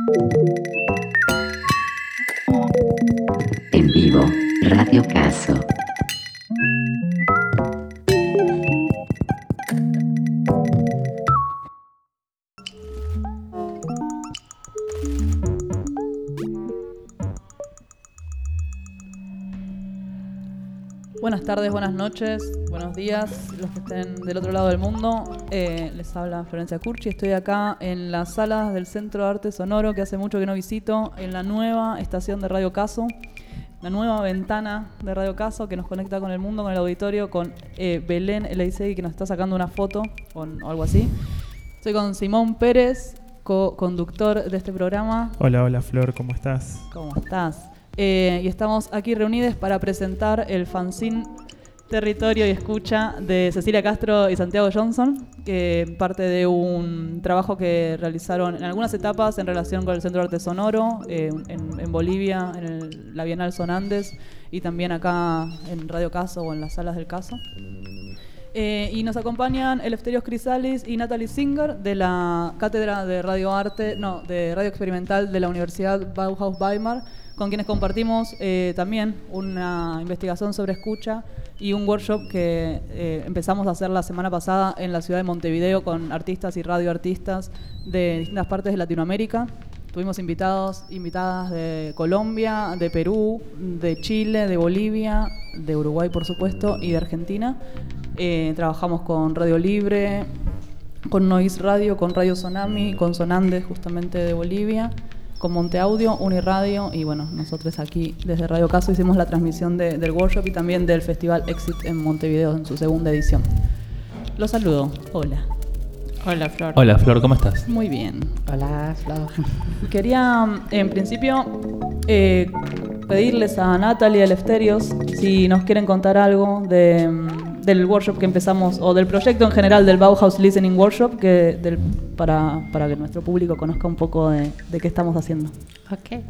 En vivo, Radio Caso. Buenas tardes, buenas noches, buenos días, los que estén del otro lado del mundo. Les habla Florencia Curchi. Estoy acá en las salas del Centro de Arte Sonoro, que hace mucho que no visito, en la nueva estación de Radio Caso, la nueva ventana de Radio Caso que nos conecta con el mundo, con el auditorio, con Belén Eleisegui, que nos está sacando una foto o algo así. Estoy con Simón Pérez, co-conductor de este programa. Hola Flor, ¿cómo estás? ¿Cómo estás? Y estamos aquí reunidos para presentar el fanzine Territorio y Escucha de Cecilia Castro y Santiago Johnson, que parte de un trabajo que realizaron en algunas etapas en relación con el Centro de Arte Sonoro, en Bolivia, en la Bienal Son Andes, y también acá en Radio Caso o en las salas del Caso. Y nos acompañan Eleftherios Chrysalis y Natalie Singer de la Cátedra de Radio Experimental de la Universidad Bauhaus Weimar, con quienes compartimos también una investigación sobre escucha y un workshop que empezamos a hacer la semana pasada en la ciudad de Montevideo con artistas y radioartistas de distintas partes de Latinoamérica. Tuvimos invitadas de Colombia, de Perú, de Chile, de Bolivia, de Uruguay por supuesto y de Argentina. Trabajamos con Radio Libre, con Noise Radio, con Radio Tsunami, con Son Andes justamente de Bolivia, con Monteaudio, Uniradio y bueno, nosotros aquí desde Radio Caso hicimos la transmisión del workshop y también del Festival Exit en Montevideo en su segunda edición. Los saludo. Hola. Hola Flor. Hola Flor, ¿cómo estás? Muy bien. Hola Flor. Quería en principio pedirles a Natalie y a Eleftherios si nos quieren contar algo del workshop que empezamos, o del proyecto en general del Bauhaus Listening Workshop, para que nuestro público conozca un poco de qué estamos haciendo. Ok.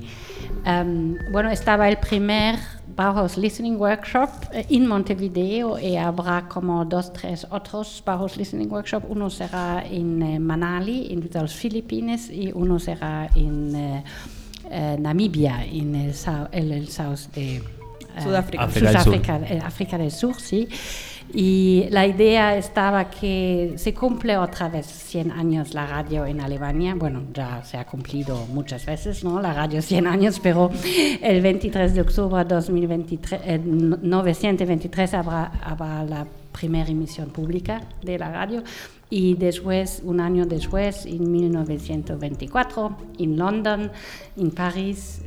Bueno, estaba el primer Bauhaus Listening Workshop en Montevideo y habrá como 2, 3 otros Bauhaus Listening Workshop. Uno será en Manali, en las Filipinas, y uno será en Namibia, en el sur de Sudáfrica. África del Sur, sí. Y la idea estaba que se cumple otra vez 100 años la radio en Alemania. Bueno, ya se ha cumplido muchas veces, ¿no? La radio 100 años, pero el 23 de octubre de 1923 habrá la primera emisión pública de la radio. Y después, un año después, en 1924, en London, en París,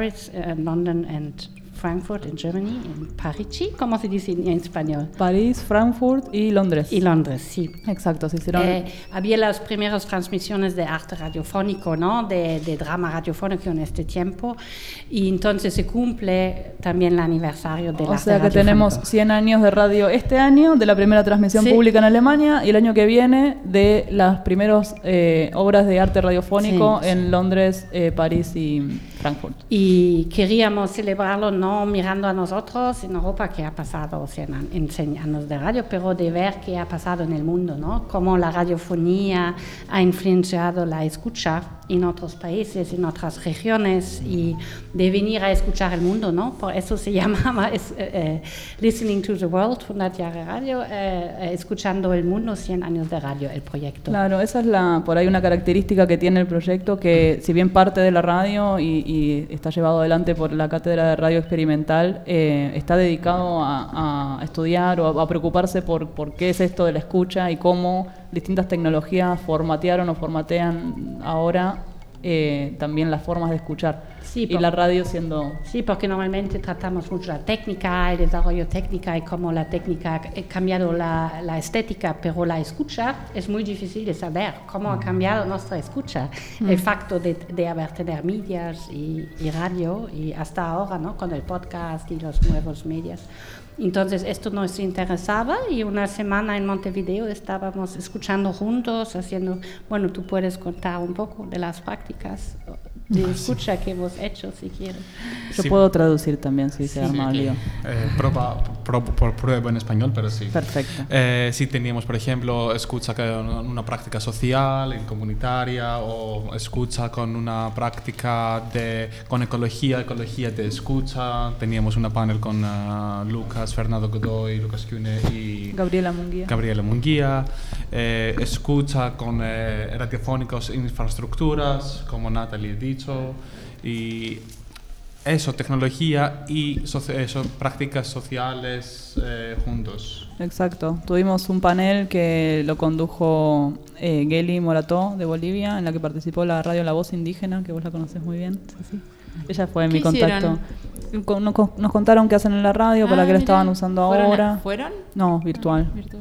London y Frankfurt, en Germany, en Parigi, ¿cómo se dice en español? París, Frankfurt y Londres. Y Londres, sí. Exacto, se hicieron. Había las primeras transmisiones de arte radiofónico, ¿no? De drama radiofónico en este tiempo. Y entonces se cumple también el aniversario del arte radiofónico. O sea que tenemos 100 años de radio este año, de la primera transmisión pública en Alemania, y el año que viene de las primeras obras de arte radiofónico en Londres, París y Frankfurt. Y queríamos celebrarlo no mirando a nosotros en Europa, que ha pasado 100 años de radio, pero de ver qué ha pasado en el mundo, ¿no? Cómo la radiofonía ha influenciado la escucha en otros países, en otras regiones, y de venir a escuchar el mundo, ¿no? Por eso se llamaba Listening to the World, 100 Jahre Radio, escuchando el mundo, 100 años de radio, el proyecto. Claro, esa es por ahí una característica que tiene el proyecto, que si bien parte de la radio y está llevado adelante por la Cátedra de Radio Experimental, está dedicado a estudiar o a preocuparse por qué es esto de la escucha y cómo distintas tecnologías formatearon o formatean ahora también las formas de escuchar. Sí, y la radio siendo... Sí, porque normalmente tratamos mucho la técnica, el desarrollo técnica y cómo la técnica ha cambiado la estética, pero la escucha es muy difícil de saber cómo ha cambiado nuestra escucha. El facto de tener medios y radio, y hasta ahora, ¿no? Con el podcast y los nuevos medios. Entonces esto nos interesaba, y una semana en Montevideo estábamos escuchando juntos, haciendo, bueno, tú puedes contar un poco de las prácticas de escucha que hemos hecho, si quieren. Yo Sí. puedo traducir también si se arma Sí, lío. prueba en español, pero sí. Perfecto. Sí teníamos, por ejemplo, escucha con una práctica social y comunitaria, o escucha con una práctica con ecología de escucha. Teníamos una panel con Lucas, Fernando Godoy, Lucas Cune y Gabriela Munguía. Gabriela Munguía. Escucha con radiofónicos infraestructuras, como Natalie ha dicho. Y eso, tecnología y prácticas sociales juntos. Exacto. Tuvimos un panel que lo condujo Geli Morató de Bolivia, en la que participó la radio La Voz Indígena, que vos la conocés muy bien. Sí. Ella fue mi ¿Qué contacto. Nos contaron qué hacen en la radio, para qué lo estaban usando ahora. ¿Fueron? No, virtual. Virtual.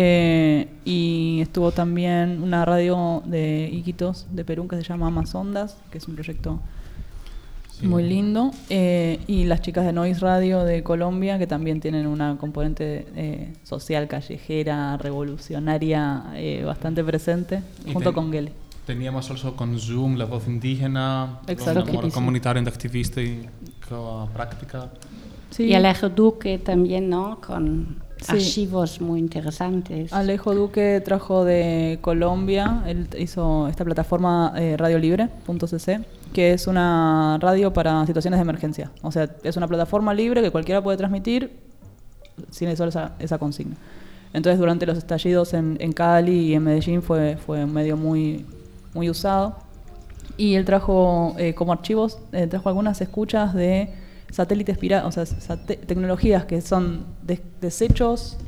Y estuvo también una radio de Iquitos, de Perú, que se llama Amazondas, que es un proyecto muy lindo. Y las chicas de Noise Radio de Colombia, que también tienen una componente social, callejera, revolucionaria, bastante presente, Y junto con Gele. Teníamos also con Zoom La Voz Indígena, Exacto. como comunitario de activista y práctica. Sí. Y Alejo Duque también, ¿no? Con Sí. archivos muy interesantes. Alejo Duque trajo de Colombia, él hizo esta plataforma radiolibre.cc, que es una radio para situaciones de emergencia. O sea, es una plataforma libre que cualquiera puede transmitir sin solo esa consigna. Entonces, durante los estallidos en Cali y en Medellín fue un medio muy, muy usado. Y él trajo como archivos, trajo algunas escuchas de satélites piratas, o sea, tecnologías que son desechos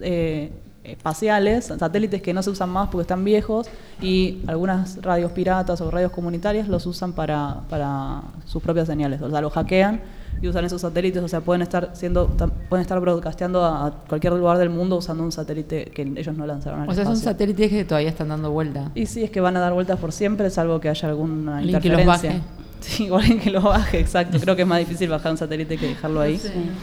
espaciales, satélites que no se usan más porque están viejos, y algunas radios piratas o radios comunitarias los usan para sus propias señales. O sea, los hackean y usan esos satélites, o sea, pueden estar broadcasteando a cualquier lugar del mundo usando un satélite que ellos no lanzaron al O sea, son espacio. satélites que todavía están dando vuelta. Y sí, es que van a dar vueltas por siempre, salvo que haya alguna Alguien que los interferencia. baje. Sí, o alguien que lo baje, exacto. Creo que es más difícil bajar un satélite que dejarlo ahí.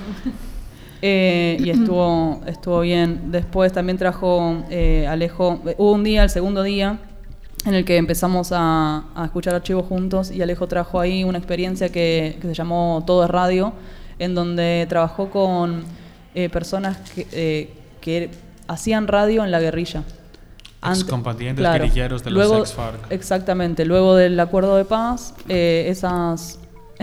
Y estuvo bien. Después también trajo Alejo. Hubo un día, el segundo día, en el que empezamos a escuchar archivos juntos, y Alejo trajo ahí una experiencia que se llamó Todo es Radio, en donde trabajó con personas que hacían radio en la guerrilla. Excombatientes guerrilleros de los ex-FARC. Exactamente, luego del acuerdo de paz, esas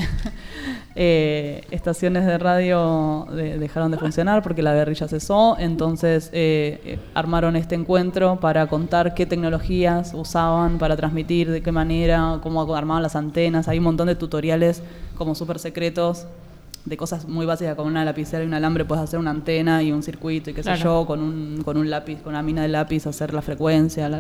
estaciones de radio dejaron de funcionar porque la guerrilla cesó. Entonces armaron este encuentro para contar qué tecnologías usaban para transmitir, de qué manera, cómo armaban las antenas. Hay un montón de tutoriales como súper secretos de cosas muy básicas, como una lapicera y un alambre puedes hacer una antena y un circuito y qué sé yo, con un lápiz, con una mina de lápiz hacer la frecuencia,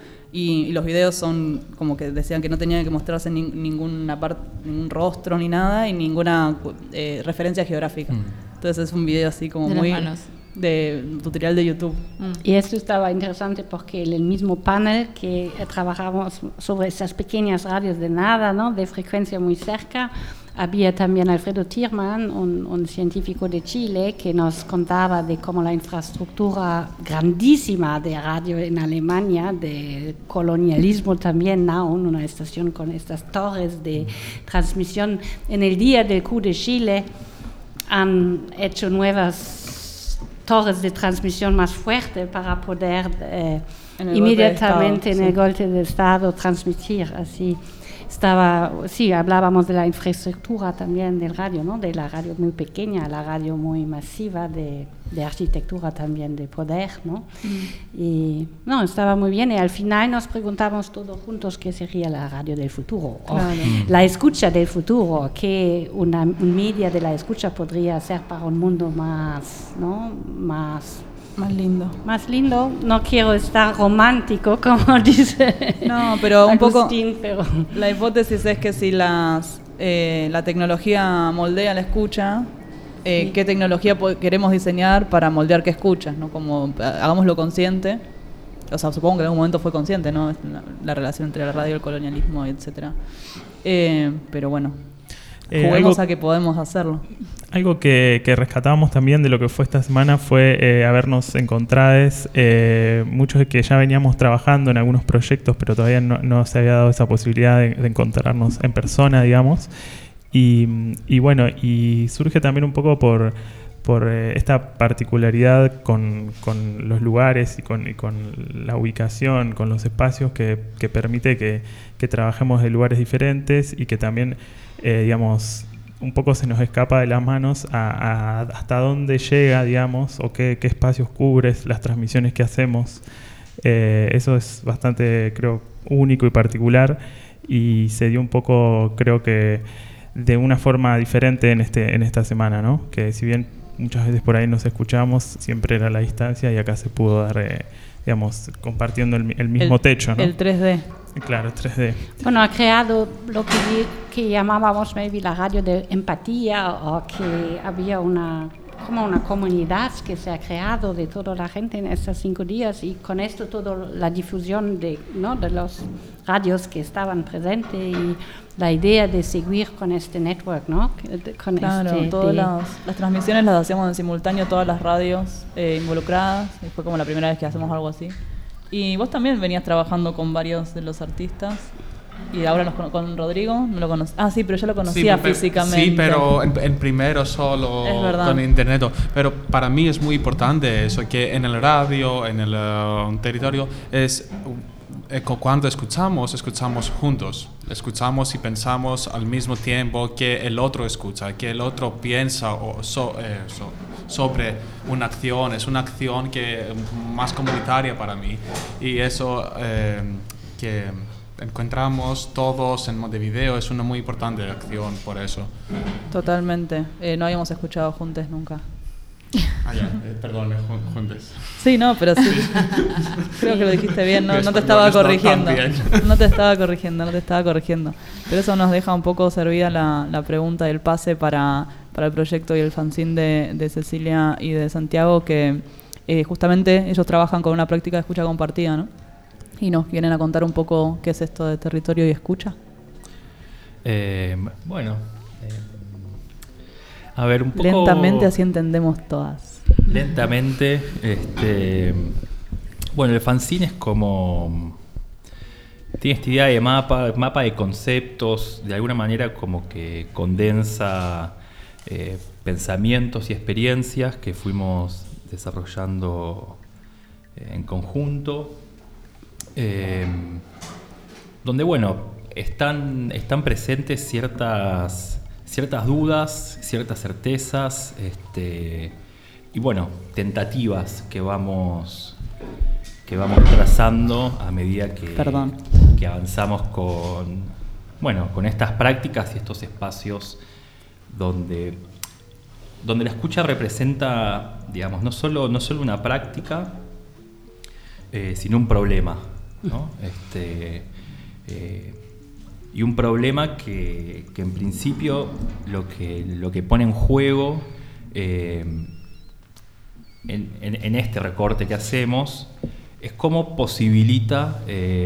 y los videos son como que decían que no tenían que mostrarse ninguna parte, ningún rostro ni nada, y ninguna referencia geográfica. Entonces es un video así como de muy las manos. de tutorial de YouTube. Y esto estaba interesante porque en el mismo panel que trabajamos sobre esas pequeñas radios de nada, ¿no? De frecuencia muy cerca, había también Alfredo Tierman, un científico de Chile, que nos contaba de cómo la infraestructura grandísima de radio en Alemania, de colonialismo también, Naun, una estación con estas torres de transmisión, en el día del coup de Chile han hecho nuevas torres de transmisión más fuertes para poder inmediatamente en el golpe de Estado transmitir así. Hablábamos de la infraestructura también del radio, ¿no? De la radio muy pequeña, la radio muy masiva, de arquitectura también, de poder, ¿no? Y estaba muy bien, y al final nos preguntamos todos juntos qué sería la radio del futuro, o la escucha del futuro, qué un media de la escucha podría ser para un mundo más, ¿no? Más lindo. Más lindo. No quiero estar romántico, como dice No, pero un Agustín, poco pero la hipótesis es que si la tecnología moldea la escucha, ¿qué tecnología queremos diseñar para moldear qué escuchas? ¿No? Como hagámoslo consciente. O sea, supongo que en algún momento fue consciente, ¿no? La relación entre la radio, el colonialismo, etcétera. Pero bueno, juguemos a que podemos hacerlo. Algo que rescatábamos también de lo que fue esta semana fue habernos encontrado, muchos de que ya veníamos trabajando en algunos proyectos, pero todavía no se había dado esa posibilidad de encontrarnos en persona, digamos. Y bueno, y surge también un poco por esta particularidad con los lugares y con la ubicación, con los espacios que permite que trabajemos en lugares diferentes y que también, digamos, un poco se nos escapa de las manos hasta dónde llega, digamos, o qué espacios cubres las transmisiones que hacemos. Eso es bastante, creo, único y particular, y se dio un poco, creo que de una forma diferente en esta semana, ¿no? Que si bien muchas veces por ahí nos escuchamos, siempre era a la distancia, y acá se pudo dar, digamos, compartiendo el mismo techo, ¿no? El 3D. Claro, 3D. Bueno, ha creado lo que llamábamos maybe la radio de empatía, o que había como una comunidad que se ha creado de toda la gente en estos 5 días, y con esto toda la difusión de los radios que estaban presentes, y la idea de seguir con este network, ¿no? Claro, todas las transmisiones las hacíamos en simultáneo, todas las radios involucradas, y fue como la primera vez que hacemos algo así. Y vos también venías trabajando con varios de los artistas, y ahora con Rodrigo, no lo conocí. Ah, sí, pero yo lo conocía físicamente. Sí, pero en primero solo con internet. Pero para mí es muy importante eso, que en el radio, en el territorio, cuando escuchamos juntos. Escuchamos y pensamos al mismo tiempo que el otro escucha, que el otro piensa sobre una acción. Es una acción que más comunitaria para mí. Y eso que encontramos todos en Montevideo es una muy importante acción por eso. Totalmente. No habíamos escuchado juntos nunca. Perdón, juntos. Sí, no, pero sí. Creo que lo dijiste bien, no te estaba corrigiendo. No te estaba corrigiendo. Pero eso nos deja un poco servida la pregunta del pase para el proyecto y el fanzine de Cecilia y de Santiago, que justamente ellos trabajan con una práctica de escucha compartida, ¿no? Y nos vienen a contar un poco qué es esto de territorio y escucha. A ver, un poco... Lentamente, así entendemos todas. Lentamente, bueno, el fanzine es como... Tiene esta idea de mapa de conceptos, de alguna manera como que condensa pensamientos y experiencias que fuimos desarrollando en conjunto, donde, bueno, están presentes ciertas dudas, ciertas certezas, y bueno, tentativas que vamos trazando a medida que avanzamos con estas prácticas y estos espacios donde la escucha representa, digamos, no solo una práctica, sino un problema, ¿no? Y un problema que en principio lo que pone en juego en este recorte que hacemos es cómo posibilita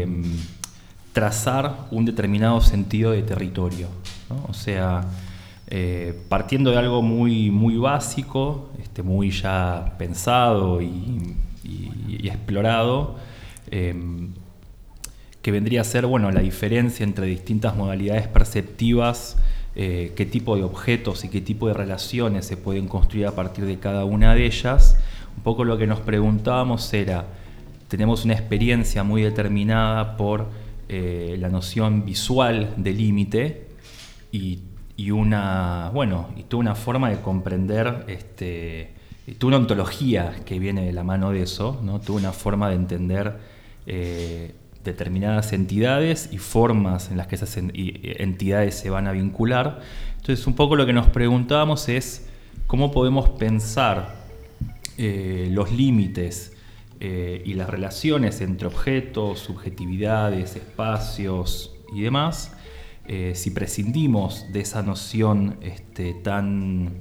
trazar un determinado sentido de territorio, ¿no? O sea, partiendo de algo muy, muy básico, muy ya pensado y explorado, que vendría a ser, bueno, la diferencia entre distintas modalidades perceptivas, qué tipo de objetos y qué tipo de relaciones se pueden construir a partir de cada una de ellas. Un poco lo que nos preguntábamos era, tenemos una experiencia muy determinada por la noción visual de límite y toda una forma de comprender, toda una ontología que viene de la mano de eso, ¿no? Toda una forma de entender determinadas entidades y formas en las que esas entidades se van a vincular. Entonces, un poco lo que nos preguntábamos es cómo podemos pensar los límites y las relaciones entre objetos, subjetividades, espacios y demás, si prescindimos de esa noción tan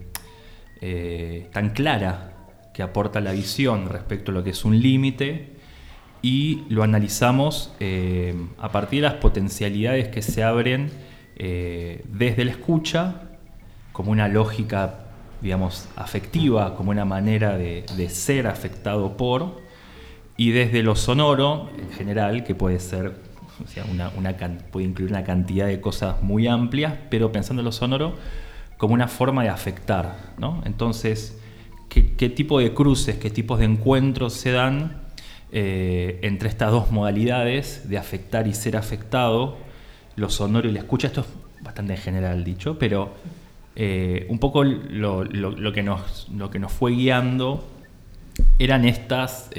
clara que aporta la visión respecto a lo que es un límite, y lo analizamos a partir de las potencialidades que se abren desde la escucha, como una lógica digamos, afectiva, como una manera de ser afectado por, y desde lo sonoro, en general, que puede ser, o sea, puede incluir una cantidad de cosas muy amplias, pero pensando en lo sonoro como una forma de afectar, ¿no? Entonces, ¿qué tipo de cruces, qué tipos de encuentros se dan entre estas dos modalidades de afectar y ser afectado, lo sonoro y la escucha? Esto es bastante en general dicho, pero un poco lo que nos fue guiando eran estas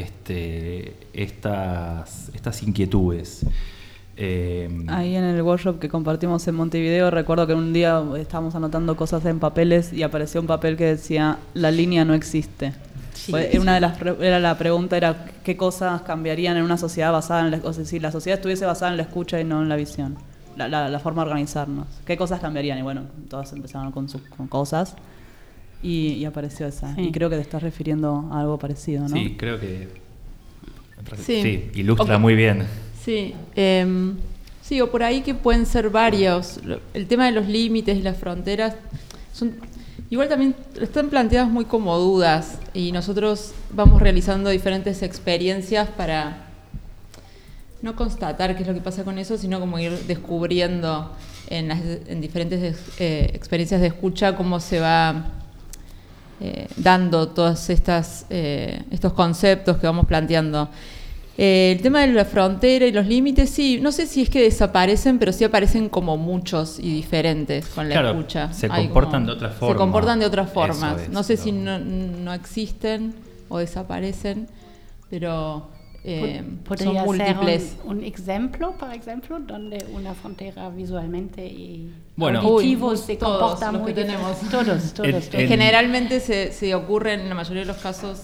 inquietudes. Ahí en el workshop que compartimos en Montevideo, recuerdo que un día estábamos anotando cosas en papeles y apareció un papel que decía: la línea no existe. Sí, La pregunta era qué cosas cambiarían en una sociedad basada en o sea, si la sociedad estuviese basada en la escucha y no en la visión, la forma de organizarnos, qué cosas cambiarían. Y bueno, todas empezaron con cosas y apareció esa. Sí. Y creo que te estás refiriendo a algo parecido, ¿no? Sí, creo que Sí. ilustra muy bien. Sí, sí, o por ahí que pueden ser varios. El tema de los límites y las fronteras son igual también están planteadas muy como dudas, y nosotros vamos realizando diferentes experiencias para no constatar qué es lo que pasa con eso, sino como ir descubriendo en diferentes experiencias de escucha cómo se va dando todos estos conceptos que vamos planteando. El tema de la frontera y los límites, sí, no sé si es que desaparecen, pero sí aparecen como muchos y diferentes con la escucha. Se comportan de otra forma. Se comportan de otras formas. Eso es, no sé si no existen o desaparecen, pero ¿Podría son múltiples. ser un ejemplo, por ejemplo, donde una frontera visualmente y Bueno, auditivo se todos comporta los muy que diferente? tenemos. Todos. Generalmente se ocurren, en la mayoría de los casos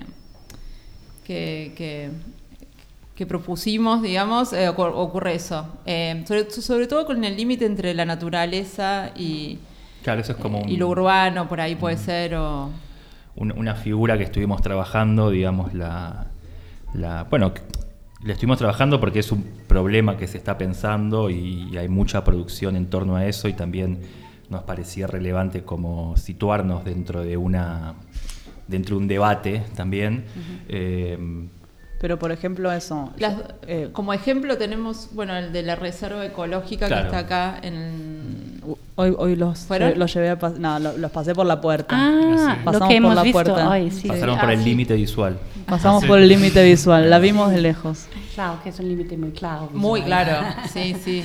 que propusimos, digamos, ocurre eso. Sobre todo con el límite entre la naturaleza y, claro, eso es como y lo urbano, por ahí puede ser. Una figura que estuvimos trabajando, digamos, bueno, la estuvimos trabajando porque es un problema que se está pensando y hay mucha producción en torno a eso, y también nos parecía relevante como situarnos dentro de un debate también. Pero por ejemplo eso. Como ejemplo tenemos, bueno, el de la reserva ecológica, claro, que está acá en... Hoy los llevé los pasé por la puerta. Lo que hemos visto hoy. Sí, pasaron por el límite visual. Pasamos por el límite visual, la vimos de lejos. Claro, que es un límite muy claro. Muy claro, sí.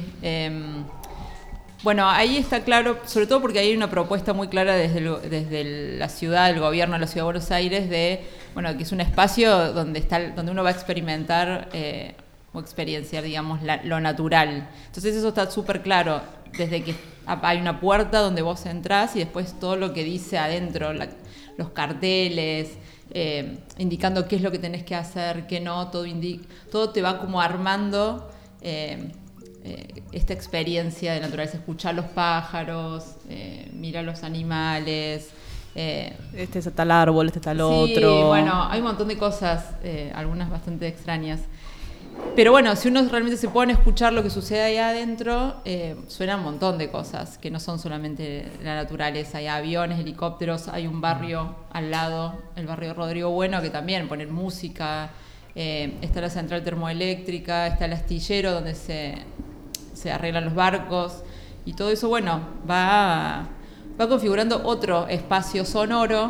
Bueno, ahí está claro, sobre todo porque hay una propuesta muy clara desde la ciudad, el gobierno de la Ciudad de Buenos Aires, que es un espacio donde uno va a experimentar o experienciar, digamos, lo natural. Entonces eso está súper claro, desde que hay una puerta donde vos entrás y después todo lo que dice adentro, los carteles, indicando qué es lo que tenés que hacer, qué no, todo te va como armando esta experiencia de naturaleza, escuchar los pájaros, mirar los animales. Este es tal árbol, este tal otro. Sí, bueno, hay un montón de cosas, algunas bastante extrañas. Pero bueno, si uno realmente se pone a escuchar lo que sucede ahí adentro, suena un montón de cosas que no son solamente la naturaleza. Hay aviones, helicópteros, hay un barrio al lado, el barrio Rodrigo Bueno, que también ponen música. Está la central termoeléctrica, está el astillero donde se arreglan los barcos, y todo eso, bueno, va configurando otro espacio sonoro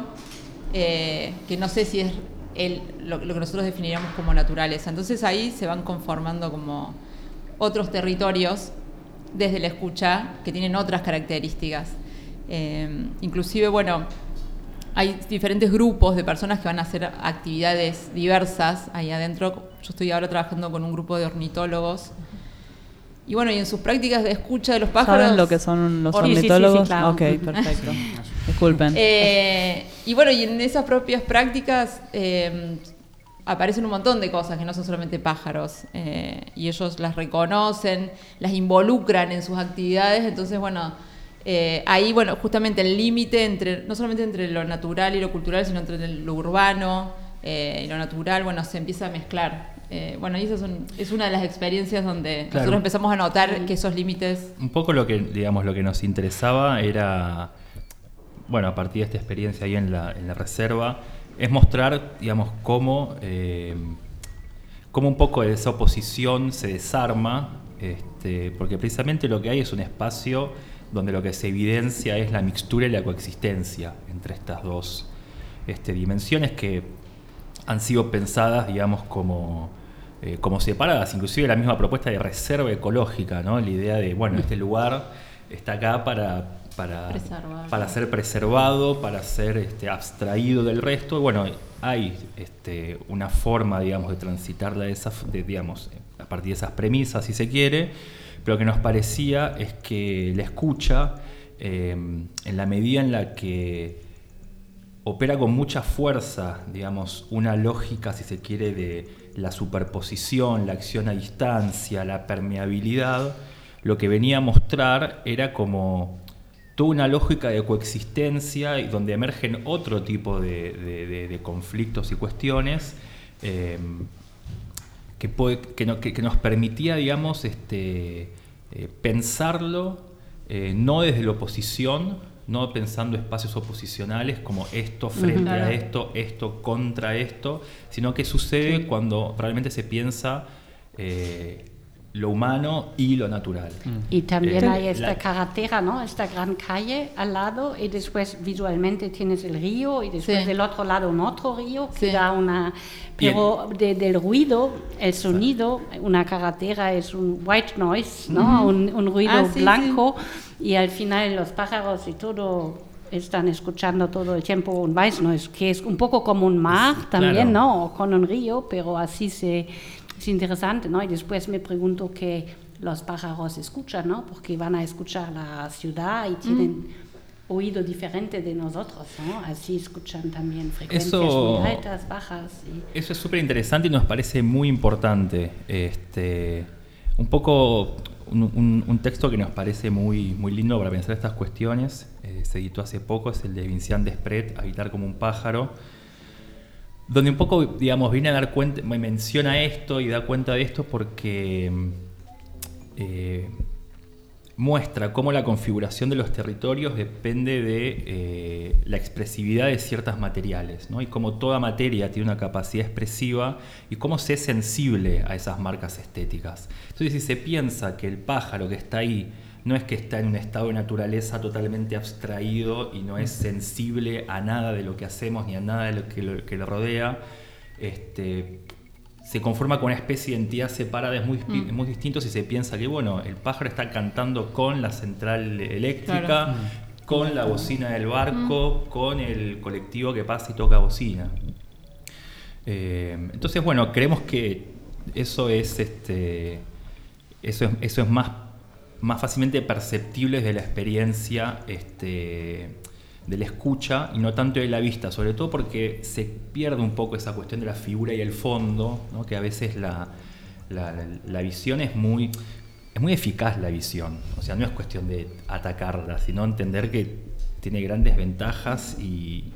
que no sé si es lo que nosotros definiríamos como naturaleza. Entonces ahí se van conformando como otros territorios desde la escucha que tienen otras características. Inclusive, bueno, hay diferentes grupos de personas que van a hacer actividades diversas ahí adentro. Yo estoy ahora trabajando con un grupo de ornitólogos. Y bueno, y en sus prácticas de escucha de los pájaros... ¿Saben lo que son los ornitólogos? Sí, claro. Ok, perfecto. Disculpen. Y bueno, y en esas propias prácticas aparecen un montón de cosas que no son solamente pájaros. Y ellos las reconocen, las involucran en sus actividades. Entonces, bueno, ahí, bueno, justamente el límite no solamente entre lo natural y lo cultural, sino entre lo urbano y lo natural, bueno, se empieza a mezclar. Bueno, y eso es una de las experiencias donde nosotros empezamos a notar que esos límites... Un poco lo que nos interesaba era bueno, a partir de esta experiencia ahí en la reserva, es mostrar, digamos, cómo un poco de esa oposición se desarma, porque precisamente lo que hay es un espacio donde lo que se evidencia es la mixtura y la coexistencia entre estas dos dimensiones que han sido pensadas, digamos, como separadas, inclusive la misma propuesta de reserva ecológica, ¿no? La idea de, bueno, este lugar está acá para ser preservado, para ser abstraído del resto. Bueno, hay una forma, digamos, de transitarla digamos, a partir de esas premisas, si se quiere, pero lo que nos parecía es que la escucha, en la medida en la que opera con mucha fuerza, digamos, una lógica, si se quiere, de la superposición, la acción a distancia, la permeabilidad, lo que venía a mostrar era como toda una lógica de coexistencia y donde emergen otro tipo de conflictos y cuestiones que nos permitía, digamos, pensarlo no desde la oposición, no pensando espacios oposicionales como esto frente a esto contra esto, sino que sucede cuando realmente se piensa lo humano y lo natural. Y también hay esta carretera, ¿no? Esta gran calle al lado, y después visualmente tienes el río, y después del otro lado un otro río que da una... Pero del ruido, el sonido, una carretera es un white noise, ¿no? Un ruido blanco, y al final los pájaros y todo están escuchando todo el tiempo un white noise, que es un poco como un mar también, ¿no? O con un río, pero así es interesante, ¿no? Y después me pregunto qué los pájaros escuchan, ¿no? Porque van a escuchar la ciudad y tienen oído diferente de nosotros, ¿no? Así escuchan también frecuencias muy altas, bajas. Eso es súper interesante y nos parece muy importante. Un poco un texto que nos parece muy, muy lindo para pensar estas cuestiones, se editó hace poco, es el de Vincian Desprez, Habitar como un pájaro, donde un poco, digamos, viene a dar cuenta, menciona esto y da cuenta de esto porque muestra cómo la configuración de los territorios depende de la expresividad de ciertos materiales, ¿no? Y cómo toda materia tiene una capacidad expresiva y cómo se es sensible a esas marcas estéticas. Entonces, si se piensa que el pájaro que está ahí no es que está en un estado de naturaleza totalmente abstraído y no es sensible a nada de lo que hacemos ni a nada de lo que lo rodea, se conforma con una especie de entidad separada, es muy distinto si se piensa que, bueno, el pájaro está cantando con la central eléctrica, con la bocina del barco, con el colectivo que pasa y toca bocina. Entonces, bueno, creemos que eso es más fácilmente perceptible de la experiencia de la escucha y no tanto de la vista, sobre todo porque se pierde un poco esa cuestión de la figura y el fondo, ¿no? Que a veces la visión es muy eficaz, la visión, o sea, no es cuestión de atacarla, sino entender que tiene grandes ventajas y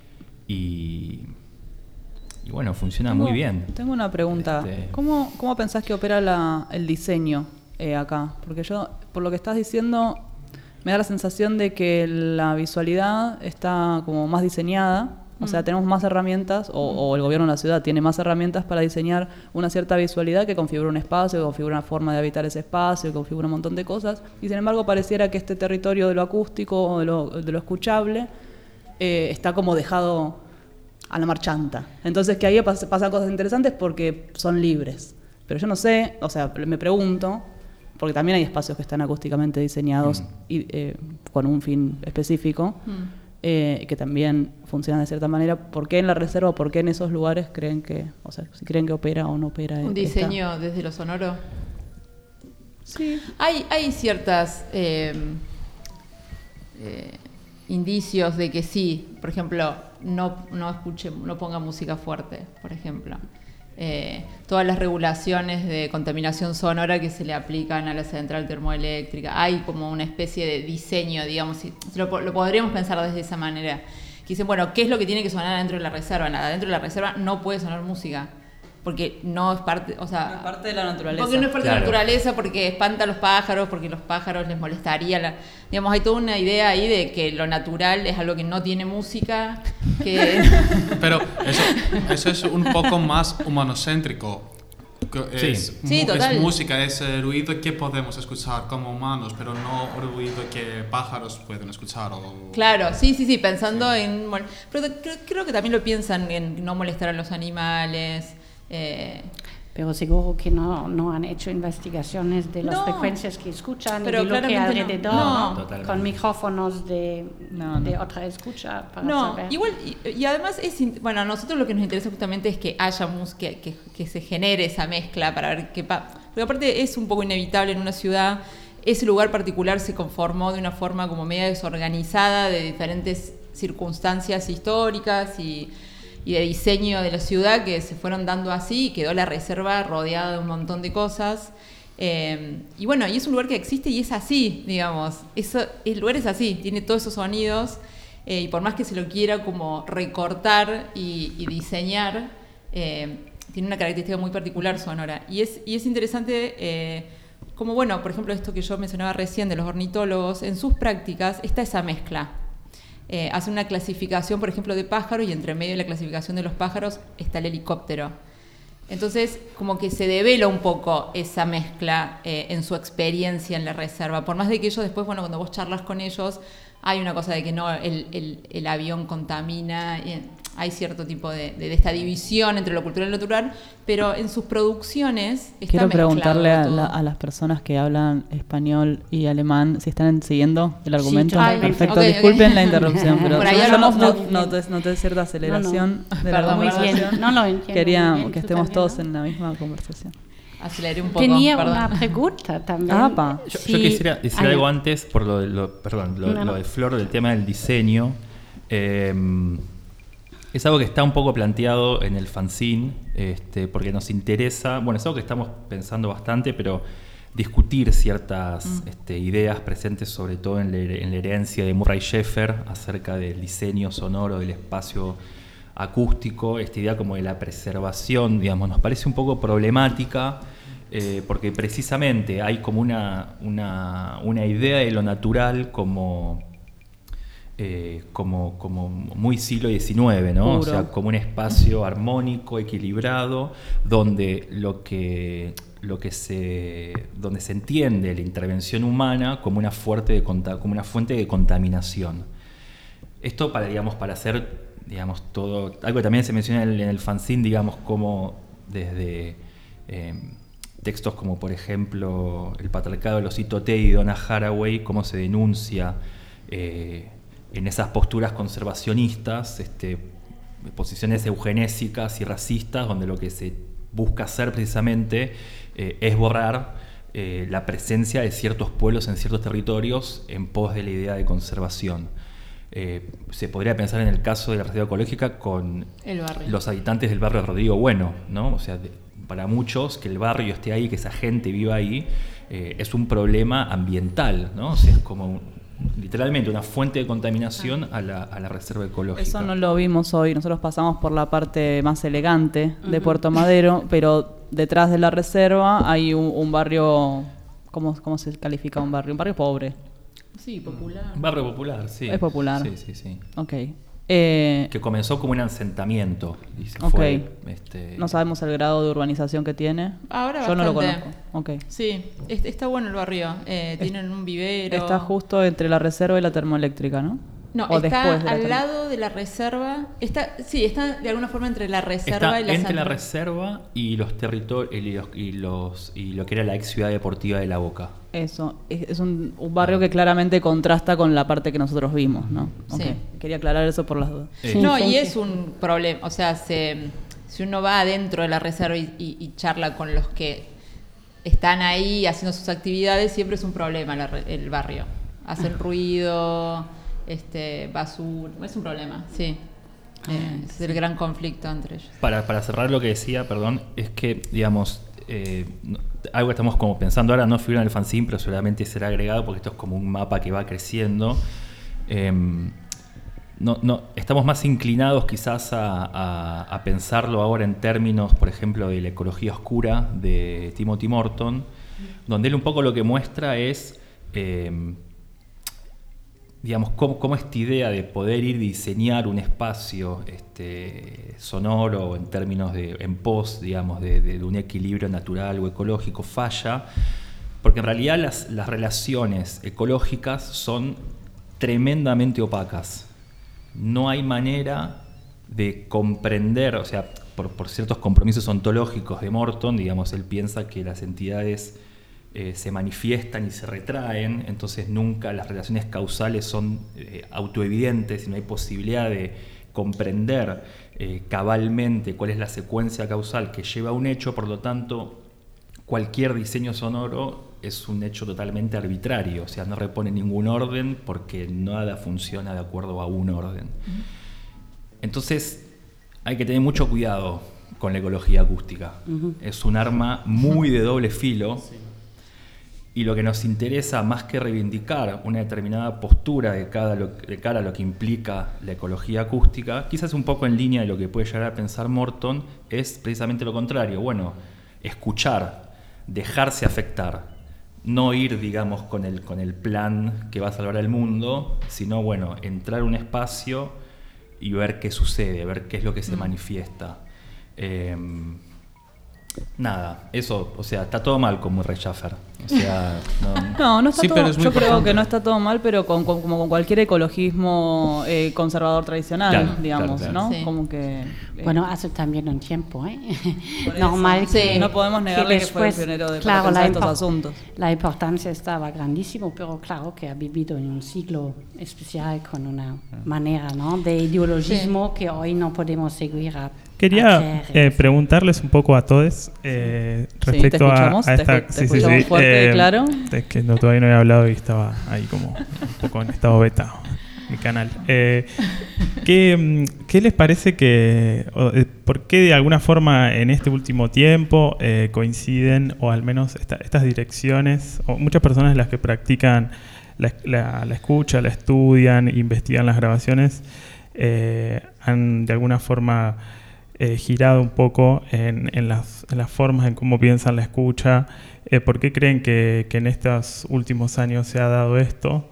bueno, funciona muy bien. Tengo una pregunta. ¿Cómo pensás que opera el diseño acá? Porque yo, por lo que estás diciendo, me da la sensación de que la visualidad está como más diseñada, o sea, tenemos más herramientas, o el gobierno de la ciudad tiene más herramientas para diseñar una cierta visualidad que configura un espacio, que configura una forma de habitar ese espacio, que configura un montón de cosas, y sin embargo pareciera que este territorio de lo acústico o de lo escuchable está como dejado a la marchanta. Entonces que ahí pasan cosas interesantes porque son libres. Pero yo no sé, o sea, me pregunto, porque también hay espacios que están acústicamente diseñados y, con un fin específico, que también funcionan de cierta manera. ¿Por qué en la reserva, por qué en esos lugares creen que, o sea, si creen que opera o no opera? ¿Un diseño desde lo sonoro? Sí. Hay ciertas indicios de que sí. Por ejemplo, no ponga música fuerte, por ejemplo. Todas las regulaciones de contaminación sonora que se le aplican a la central termoeléctrica. Hay como una especie de diseño, digamos, lo podríamos pensar desde esa manera. Que dicen, bueno, ¿qué es lo que tiene que sonar adentro de la reserva? Adentro de la reserva no puede sonar música, porque no es parte, o sea, No es parte de la naturaleza. porque no es parte de Claro. la naturaleza, porque espanta a los pájaros, porque los pájaros les molestaría. Digamos, hay toda una idea ahí de que lo natural es algo que no tiene música, que... Pero eso es un poco más humanocéntrico. Sí, total. Es música, es ruido que podemos escuchar como humanos, pero no ruido que pájaros pueden escuchar. Claro, sí, pensando en... Pero creo que también lo piensan en no molestar a los animales. Pero seguro que no han hecho investigaciones de las No, frecuencias que escuchan y pero de lo que claramente no. alrededor, No. Totalmente. con micrófonos de No. otra escucha para No, saber. igual, y además, bueno, a nosotros lo que nos interesa justamente es que haya música, que se genere esa mezcla para ver qué pasa. Porque aparte es un poco inevitable en una ciudad, ese lugar particular se conformó de una forma como media desorganizada de diferentes circunstancias históricas y de diseño de la ciudad que se fueron dando así y quedó la reserva rodeada de un montón de cosas. Y bueno, y es un lugar que existe y es así, digamos. El lugar es así, tiene todos esos sonidos y por más que se lo quiera como recortar y diseñar, tiene una característica muy particular sonora. Y es interesante como, bueno, por ejemplo, esto que yo mencionaba recién de los ornitólogos, en sus prácticas está esa mezcla. Hace una clasificación, por ejemplo, de pájaros y entre medio de la clasificación de los pájaros está el helicóptero. Entonces, como que se devela un poco esa mezcla en su experiencia en la reserva. Por más de que ellos después, bueno, cuando vos charlas con ellos, hay una cosa de que no, el avión contamina, hay cierto tipo de esta división entre lo cultural y lo natural, pero en sus producciones está Quiero mezclado preguntarle todo. a las personas que hablan español y alemán si están siguiendo el argumento. totalmente. Perfecto, Ok, ok. disculpen la interrupción, pero Por ahí yo hablamos noté cierta aceleración de la Perdón, muy conversación. bien, no lo entiendo. Quería muy bien, que tú estemos también, todos ¿no? en la misma conversación. Aceleré un poco, Tenía perdón. una pregunta también. Apa. Yo Sí, quisiera decir hay- algo antes por lo de Flor, del tema del diseño. Es algo que está un poco planteado en el fanzine, porque nos interesa, bueno, es algo que estamos pensando bastante, pero discutir ciertas ideas presentes sobre todo en la herencia de Murray Schafer acerca del diseño sonoro del espacio acústico, esta idea como de la preservación, digamos, nos parece un poco problemática, porque precisamente hay como una idea de lo natural como muy siglo XIX, ¿no? Puro. O sea, como un espacio armónico, equilibrado, donde donde se entiende la intervención humana como una fuente de contaminación. Esto para hacer, digamos, todo, algo que también se menciona en el fanzine, digamos, como desde textos como, por ejemplo, El patriarcado de los Itotei de Donna Haraway, cómo se denuncia en esas posturas conservacionistas, posiciones eugenésicas y racistas, donde lo que se busca hacer precisamente es borrar la presencia de ciertos pueblos en ciertos territorios en pos de la idea de conservación. Se podría pensar en el caso de la reserva ecológica con El barrio. los habitantes del barrio de Rodrigo Bueno, ¿no? O sea, para muchos que el barrio esté ahí, que esa gente viva ahí, es un problema ambiental, ¿no? O sea, es como literalmente una fuente de contaminación a la reserva ecológica. Eso no lo vimos hoy. Nosotros pasamos por la parte más elegante de Puerto Madero, pero detrás de la reserva hay un barrio. ¿Cómo se califica un barrio? Un barrio pobre. Sí, popular. Un barrio popular, sí. Es popular. Sí. Ok. Que comenzó como un asentamiento. Y se Ok. fue, No sabemos el grado de urbanización que tiene. Ahora Yo no lo bastante. conozco. Ok. Sí, está bueno el barrio. Tienen un vivero. Está justo entre la reserva y la termoeléctrica, ¿no? No, O está después de la al termo- lado de la reserva. Está de alguna forma entre la reserva Está y la entre la Santa- reserva y los territorios y lo que era la ex ciudad deportiva de La Boca. Eso, es un barrio que claramente contrasta con la parte que nosotros vimos, ¿no? Sí. Ok. Quería aclarar eso por las dudas. No, Sí, y sí. es un problema. O sea, si uno va adentro de la reserva y charla con los que están ahí haciendo sus actividades, siempre es un problema el barrio. Hacen ruido, basura. Es un problema, sí. Es el gran conflicto entre ellos. Para cerrar lo que decía, perdón, es que, digamos, algo que estamos como pensando ahora, no figura en el fanzine, pero seguramente será agregado porque esto es como un mapa que va creciendo. estamos más inclinados quizás a pensarlo ahora en términos, por ejemplo, de la ecología oscura de Timothy Morton, donde él un poco lo que muestra es, digamos, cómo esta idea de poder ir diseñar un espacio sonoro en términos en pos, digamos, de un equilibrio natural o ecológico falla, porque en realidad las relaciones ecológicas son tremendamente opacas. No hay manera de comprender, o sea, por ciertos compromisos ontológicos de Morton, digamos, él piensa que las entidades se manifiestan y se retraen, entonces nunca las relaciones causales son autoevidentes y no hay posibilidad de comprender cabalmente cuál es la secuencia causal que lleva a un hecho, por lo tanto, cualquier diseño sonoro es un hecho totalmente arbitrario, o sea, no repone ningún orden porque nada funciona de acuerdo a un orden. Entonces, hay que tener mucho cuidado con la ecología acústica. Es un arma muy de doble filo. Y lo que nos interesa, más que reivindicar una determinada postura de cara a lo que implica la ecología acústica, quizás un poco en línea de lo que puede llegar a pensar Morton, es precisamente lo contrario. Bueno, escuchar, dejarse afectar, no ir, digamos, con el plan que va a salvar el mundo, sino, bueno, entrar a un espacio y ver qué sucede, ver qué es lo que se manifiesta. Nada, eso, o sea, está todo mal con Murray Schafer. O sea, no está Sí, todo. pero es muy Yo creo importante. que no está todo mal, pero como con cualquier ecologismo conservador tradicional, Claro, digamos, claro. ¿no? Sí. Como que Bueno, hace también un tiempo, por eso. normal Sí, que no podemos negarle que fue el después, pionero de claro, para pensar la estos asuntos. La importancia estaba grandísimo, pero claro que ha vivido en un siglo especial con una manera, ¿no?, de ideologismo que hoy no podemos seguir a Quería hacer. preguntarles un poco a todos respecto te escuchamos, a esta... te escuchamos fuerte y claro. Es que todavía no había hablado y estaba ahí como un poco en estado beta mi canal. ¿Qué les parece por qué de alguna forma en este último tiempo coinciden, o al menos estas direcciones, o muchas personas las que practican la escucha, la estudian, investigan las grabaciones, han de alguna forma girado un poco en las formas en cómo piensan la escucha? ¿Por qué creen que en estos últimos años se ha dado esto?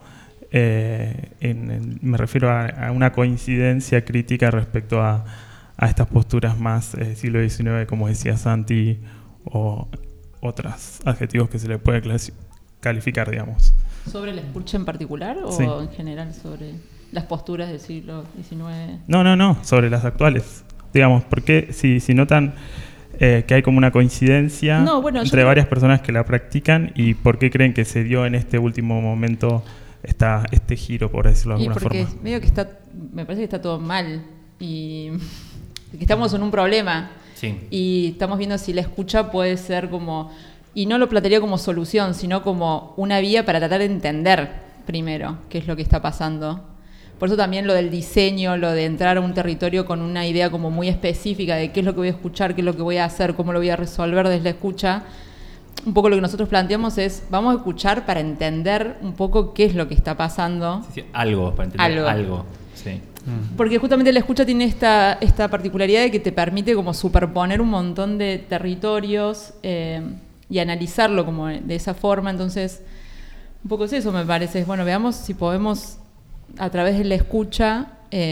Me refiero a una coincidencia crítica respecto a estas posturas más siglo XIX, como decía Santi, o otros adjetivos que se le puede calificar, digamos. ¿Sobre la escucha en particular o Sí. en general sobre las posturas del siglo XIX? No, sobre las actuales. Digamos, porque si notan que hay como una coincidencia entre varias personas que la practican, y por qué creen que se dio en este último momento este giro, por decirlo de alguna porque forma. medio que me parece que está todo mal y que estamos en un problema. Sí. Y estamos viendo si la escucha puede ser como, y no lo plantearía como solución, sino como una vía para tratar de entender primero qué es lo que está pasando. Por eso también lo del diseño, lo de entrar a un territorio con una idea como muy específica de qué es lo que voy a escuchar, qué es lo que voy a hacer, cómo lo voy a resolver desde la escucha. Un poco lo que nosotros planteamos es, vamos a escuchar para entender un poco qué es lo que está pasando. Sí, algo, para entender algo. Sí. Porque justamente la escucha tiene esta particularidad de que te permite como superponer un montón de territorios y analizarlo como de esa forma. Entonces, un poco es eso, me parece. Bueno, veamos si podemos, a través de la escucha,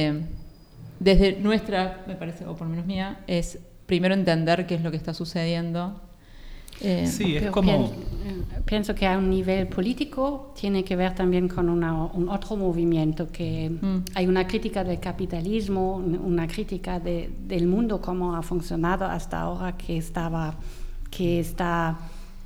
desde nuestra, me parece, o por lo menos mía, es primero entender qué es lo que está sucediendo. Sí, es Pero como... pienso que a un nivel político tiene que ver también con un otro movimiento, que hay una crítica del capitalismo, una crítica del mundo, cómo ha funcionado hasta ahora, que está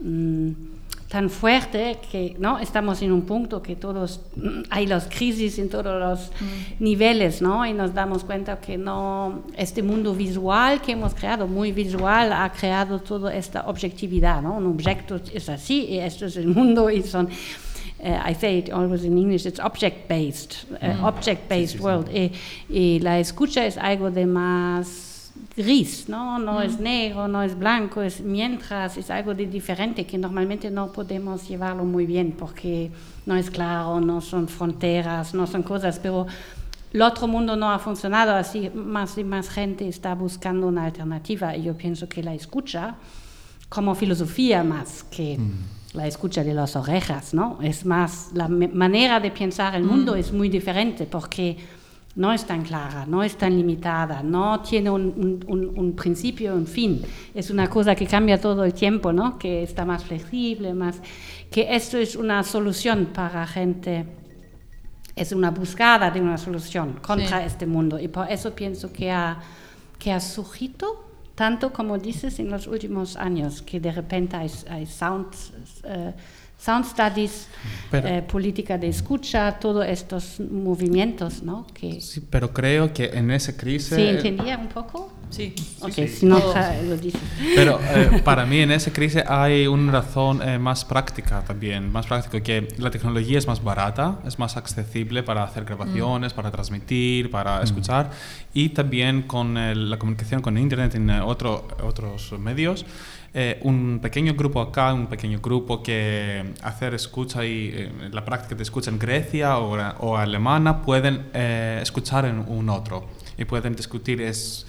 tan fuerte que no estamos en un punto que hay las crisis en todos los niveles, ¿no? Y nos damos cuenta que no, este mundo visual que hemos creado, muy visual, ha creado toda esta objetividad, ¿no? Un objeto es así y esto es el mundo, y son I say it always in English, it's object-based world. Y la escucha es algo de más gris, no es negro, no es blanco, es algo de diferente que normalmente no podemos llevarlo muy bien porque no es claro, no son fronteras, no son cosas, pero el otro mundo no ha funcionado, así más y más gente está buscando una alternativa, y yo pienso que la escucha, como filosofía más que la escucha de las orejas, ¿no? Es más, la manera de pensar el mundo es muy diferente, porque no es tan clara, no es tan limitada, no tiene un principio, un fin. Es una cosa que cambia todo el tiempo, ¿no? Que está más flexible, que esto es una solución para gente, es una búsqueda de una solución contra este mundo. Y por eso pienso que ha surgido tanto, como dices, en los últimos años, que de repente hay sound studies, política de escucha, todos estos movimientos, ¿no? Sí, pero creo que en esa crisis... ¿Sí entendía un poco? Sí. Ok, sí. si no, lo dices. Pero para mí en esa crisis hay una razón más práctica también, más práctica, que la tecnología es más barata, es más accesible para hacer grabaciones, para transmitir, para escuchar, y también con la comunicación con Internet en otros medios. Un pequeño grupo acá, un pequeño grupo que hacer escucha y la práctica de escucha en Grecia o alemana pueden escuchar en un otro y pueden discutir es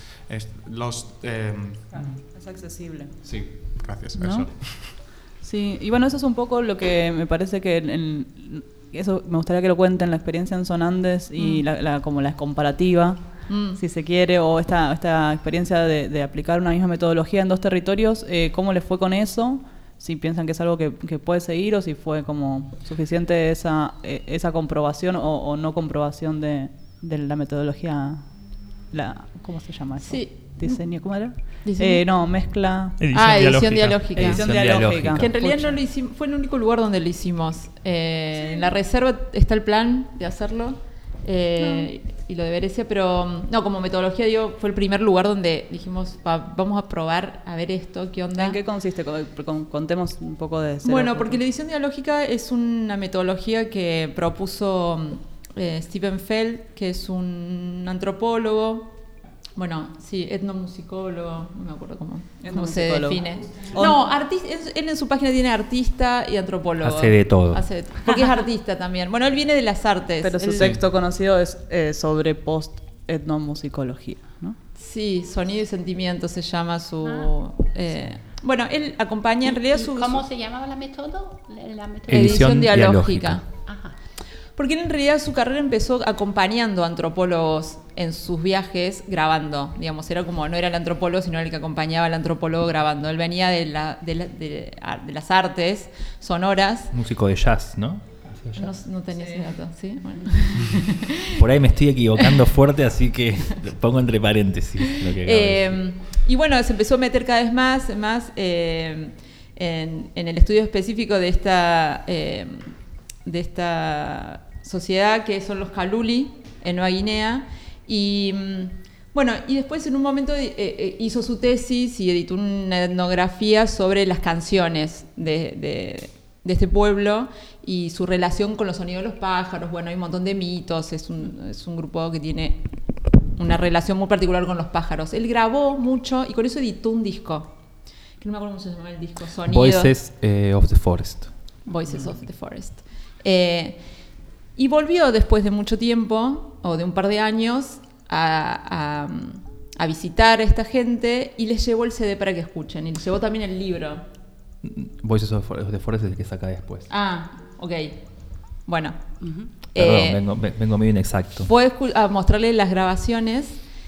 accesible. Sí, gracias. ¿No? Eso. Sí, y bueno, eso es un poco lo que me parece que eso me gustaría que lo cuenten, la experiencia en Sonandes y como la comparativa, si se quiere, o esta experiencia de aplicar una misma metodología en dos territorios. ¿Cómo les fue con eso? Si piensan que es algo que puede seguir, o si fue como suficiente esa comprobación o no comprobación de la metodología, ¿cómo se llama eso? Sí. ¿Diseño? ¿Cómo era? Mezcla. Edición dialógica. Edición dialógica. Que en realidad no lo hicimos, fue el único lugar donde lo hicimos. En la reserva está el plan de hacerlo, y lo de Verecia, pero no, como metodología, fue el primer lugar donde dijimos, vamos a probar a ver esto, qué onda. ¿En qué consiste? Contemos un poco de eso. Bueno, porque la edición dialógica es una metodología que propuso Stephen Feld, que es un antropólogo. Bueno, sí, etnomusicólogo, no me acuerdo cómo se define. No, él en su página tiene artista y antropólogo. Hace de todo. Porque es artista también. Bueno, él viene de las artes. Pero su texto conocido es sobre post-etnomusicología, ¿no? Sí, Sonido y Sentimiento se llama su... bueno, él acompaña en realidad su... ¿Cómo se llamaba la método? Edición dialógica. Ajá. Porque él en realidad su carrera empezó acompañando a antropólogos en sus viajes grabando. Digamos, era como, no era el antropólogo, sino el que acompañaba al antropólogo grabando. Él venía de las artes sonoras. Músico de jazz, ¿no? No tenía ese dato, ¿sí? Bueno. Por ahí me estoy equivocando fuerte, así que lo pongo entre paréntesis. Lo que y bueno, se empezó a meter cada vez más en el estudio específico de esta sociedad, que son los Kaluli, en Nueva Guinea. Y bueno, y después en un momento hizo su tesis y editó una etnografía sobre las canciones de este pueblo y su relación con los sonidos de los pájaros. Bueno, hay un montón de mitos, es un grupo que tiene una relación muy particular con los pájaros. Él grabó mucho y con eso editó un disco, que no me acuerdo cómo se llama el disco. Voices of the Forest. Voices of the Forest. Y volvió después de mucho tiempo, o de un par de años, a visitar a esta gente, y les llevó el CD para que escuchen. Y les llevó también el libro. Voices of the Forest es el que saca después. Ah, ok. Bueno. Perdón, vengo medio inexacto. Fue a mostrarle las grabaciones.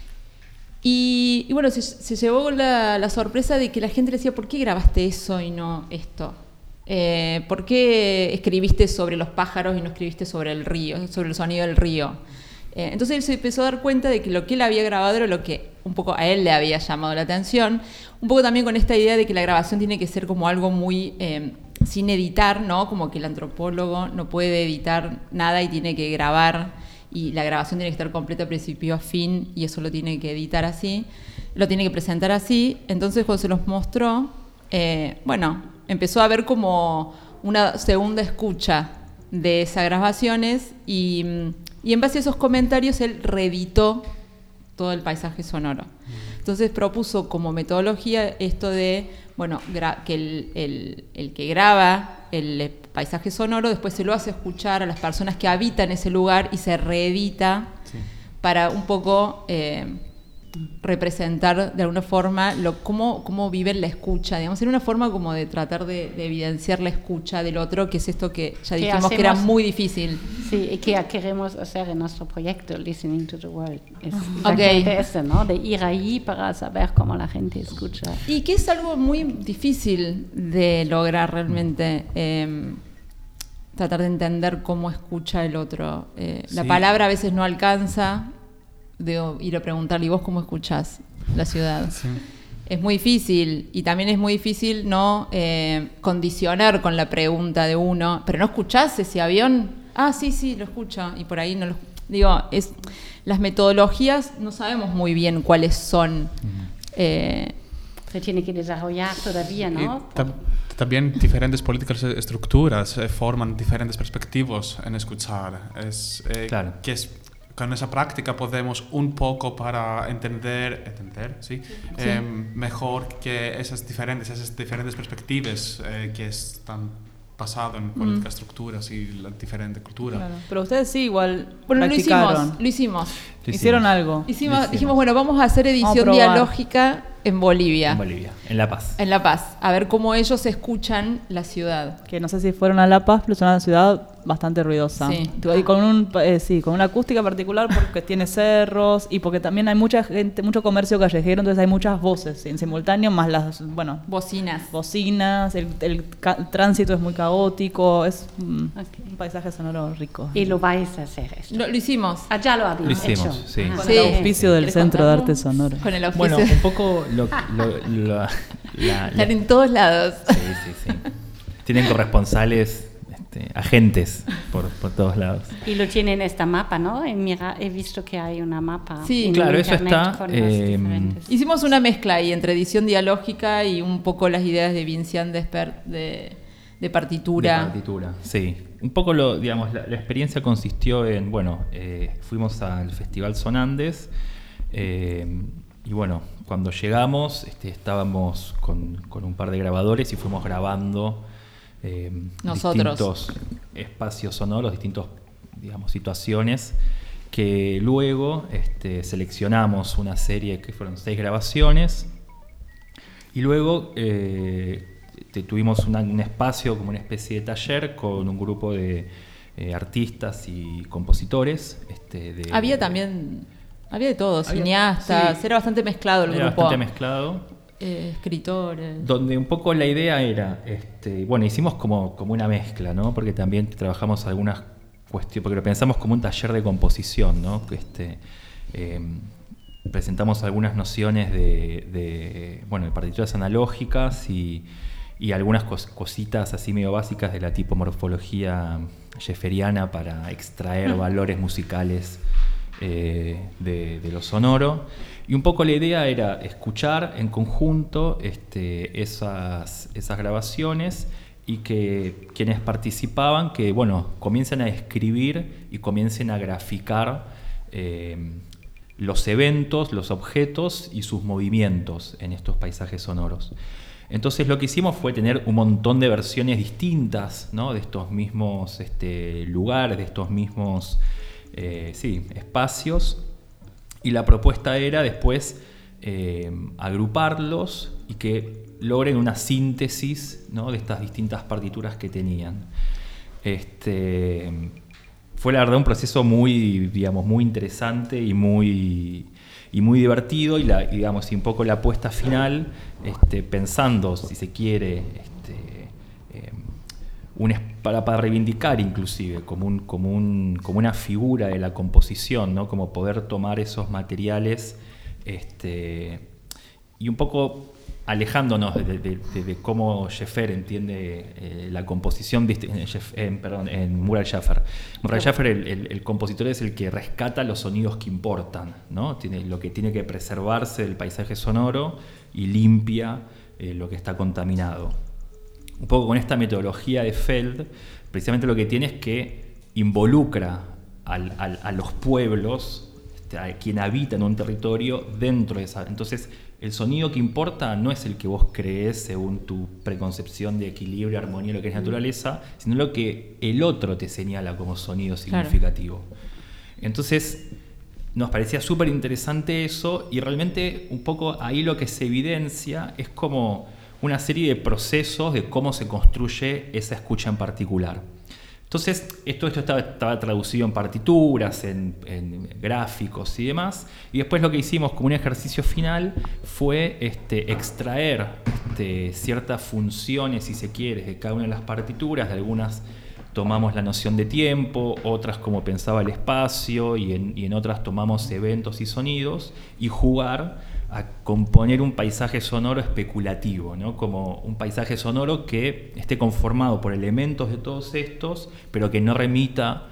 Y bueno, se llevó la sorpresa de que la gente le decía, ¿por qué grabaste eso y no esto? ¿Por qué escribiste sobre los pájaros y no escribiste sobre el río, sobre el sonido del río? Entonces él se empezó a dar cuenta de que lo que él había grabado era lo que un poco a él le había llamado la atención, un poco también con esta idea de que la grabación tiene que ser como algo muy sin editar, ¿no? Como que el antropólogo no puede editar nada y tiene que grabar, y la grabación tiene que estar completa principio a fin, y eso lo tiene que editar así, lo tiene que presentar así. Entonces cuando se los mostró, empezó a haber como una segunda escucha de esas grabaciones, y en base a esos comentarios él reeditó todo el paisaje sonoro. Entonces propuso como metodología esto de, que el que graba el paisaje sonoro después se lo hace escuchar a las personas que habitan ese lugar y se reedita para un poco representar de alguna forma cómo viven la escucha, digamos, en una forma como de tratar de evidenciar la escucha del otro, que es esto que ya dijimos que era muy difícil. Sí, y que queremos hacer en nuestro proyecto Listening to the World. Es exactamente ese, ¿no? De ir ahí para saber cómo la gente escucha. Y que es algo muy difícil de lograr realmente, tratar de entender cómo escucha el otro. La palabra a veces no alcanza, de ir a preguntarle, ¿y vos cómo escuchás la ciudad? Sí. Es muy difícil, y también es muy difícil no condicionar con la pregunta de uno, ¿pero no escuchás ese avión? Ah, sí, lo escucho, y por ahí no lo... Digo, las metodologías no sabemos muy bien cuáles son. Se tiene que desarrollar todavía, ¿no? También diferentes políticas y estructuras forman diferentes perspectivas en escuchar. Claro. Que es... Con esa práctica podemos un poco para entender mejor que esas diferentes perspectivas que están basadas en políticas, estructuras y la diferente cultura. Claro. Pero ustedes sí igual practicaron. Lo hicimos. Hicieron algo. Dijimos, bueno, vamos a hacer edición dialógica en Bolivia. En La Paz. En La Paz. A ver cómo ellos escuchan la ciudad. Que no sé si fueron a La Paz, pero es una ciudad bastante ruidosa. Sí. Y con con una acústica particular porque tiene cerros y porque también hay mucha gente, mucho comercio callejero, entonces hay muchas voces en simultáneo, más las, bocinas, el tránsito es muy caótico, es un paisaje sonoro rico. Y lo vais a hacer esto. Lo hicimos. Allá lo habéis hecho. Sí. Con el auspicio del Centro de Arte Sonoro. Con el auspicio. Bueno, un poco están en todos lados. Sí. Tienen corresponsales, agentes por todos lados. Y lo tienen esta mapa, ¿no? He visto que hay una mapa. Sí, claro, eso está. Hicimos una mezcla ahí entre edición dialógica y un poco las ideas de Vincian Despert de partitura. De partitura, sí. Un poco la experiencia consistió en, fuimos al Festival Sonandes y bueno, cuando llegamos estábamos con un par de grabadores y fuimos grabando distintos espacios sonoros, distintos, situaciones que luego seleccionamos una serie que fueron 6 grabaciones y luego tuvimos un espacio como una especie de taller con un grupo de artistas y compositores. Había de todo, cineastas, era bastante mezclado el grupo. Bastante mezclado. Escritores. Donde un poco la idea era, hicimos como una mezcla, ¿no? Porque también trabajamos algunas cuestiones, porque lo pensamos como un taller de composición, ¿no? Presentamos algunas nociones de partituras analógicas y algunas cositas así medio básicas de la tipomorfología schefferiana para extraer valores musicales de lo sonoro. Y un poco la idea era escuchar en conjunto esas grabaciones y que quienes participaban comiencen a escribir y comiencen a graficar los eventos, los objetos y sus movimientos en estos paisajes sonoros. Entonces lo que hicimos fue tener un montón de versiones distintas, ¿no? De estos mismos lugares, de estos mismos espacios, y la propuesta era después agruparlos y que logren una síntesis, ¿no? De estas distintas partituras que tenían. Fue la verdad un proceso muy interesante y muy divertido y un poco la apuesta final, pensando, si se quiere, para reivindicar inclusive como una figura de la composición, ¿no? Como poder tomar esos materiales y un poco alejándonos de cómo Scheffer entiende la composición en Murray Schaffer. Murray Schaffer, el compositor, es el que rescata los sonidos que importan, ¿no? Lo que tiene que preservarse del paisaje sonoro y limpia lo que está contaminado. Un poco con esta metodología de Feld, precisamente lo que tiene es que involucra a los pueblos, a quien habita en un territorio dentro de esa. Entonces, el sonido que importa no es el que vos crees según tu preconcepción de equilibrio, armonía, lo que es naturaleza, sino lo que el otro te señala como sonido significativo. Claro. Entonces, nos parecía súper interesante eso, y realmente un poco ahí lo que se evidencia es como una serie de procesos de cómo se construye esa escucha en particular. Entonces, esto estaba traducido en partituras, en gráficos y demás, y después lo que hicimos como un ejercicio final fue extraer ciertas funciones, si se quiere, de cada una de las partituras. De algunas tomamos la noción de tiempo, otras como pensaba el espacio, y en otras tomamos eventos y sonidos, y jugar a componer un paisaje sonoro especulativo, ¿no? Como un paisaje sonoro que esté conformado por elementos de todos estos, pero que no remita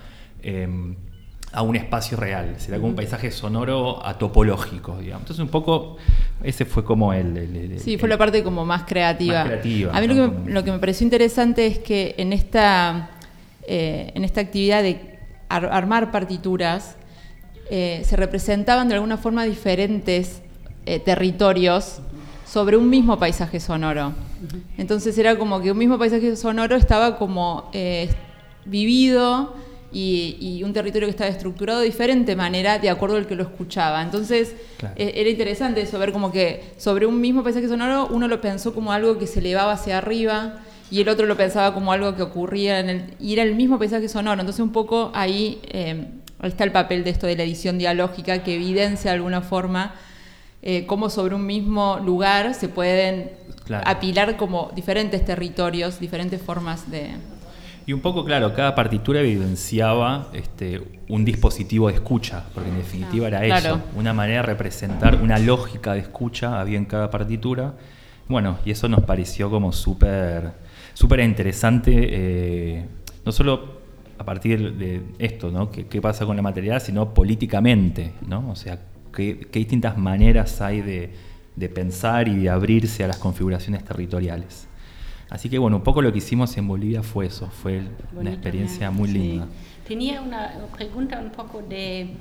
a un espacio real. Será como un paisaje sonoro atopológico, digamos. Entonces un poco ese fue como fue la parte como más creativa. A mí ¿no? lo que me pareció interesante es que en esta actividad de armar partituras se representaban de alguna forma diferentes territorios sobre un mismo paisaje sonoro. Entonces era como que un mismo paisaje sonoro estaba como vivido, y un territorio que estaba estructurado de diferente manera de acuerdo al que lo escuchaba. Entonces claro, era interesante eso, ver como que sobre un mismo paisaje sonoro uno lo pensó como algo que se elevaba hacia arriba y el otro lo pensaba como algo que ocurría y era el mismo paisaje sonoro. Entonces un poco ahí está el papel de esto de la edición dialógica, que evidencia de alguna forma cómo sobre un mismo lugar se pueden apilar como diferentes territorios, diferentes formas de... Y un poco, claro, cada partitura evidenciaba un dispositivo de escucha, porque en definitiva era eso, una manera de representar una lógica de escucha había en cada partitura. Bueno, y eso nos pareció como súper interesante, no solo a partir de esto, ¿no? ¿Qué pasa con la materialidad? Sino políticamente, ¿no? O sea, qué distintas maneras hay de pensar y de abrirse a las configuraciones territoriales. Así que bueno, un poco lo que hicimos en Bolivia fue eso, fue una experiencia muy linda. Tenía una pregunta un poco de...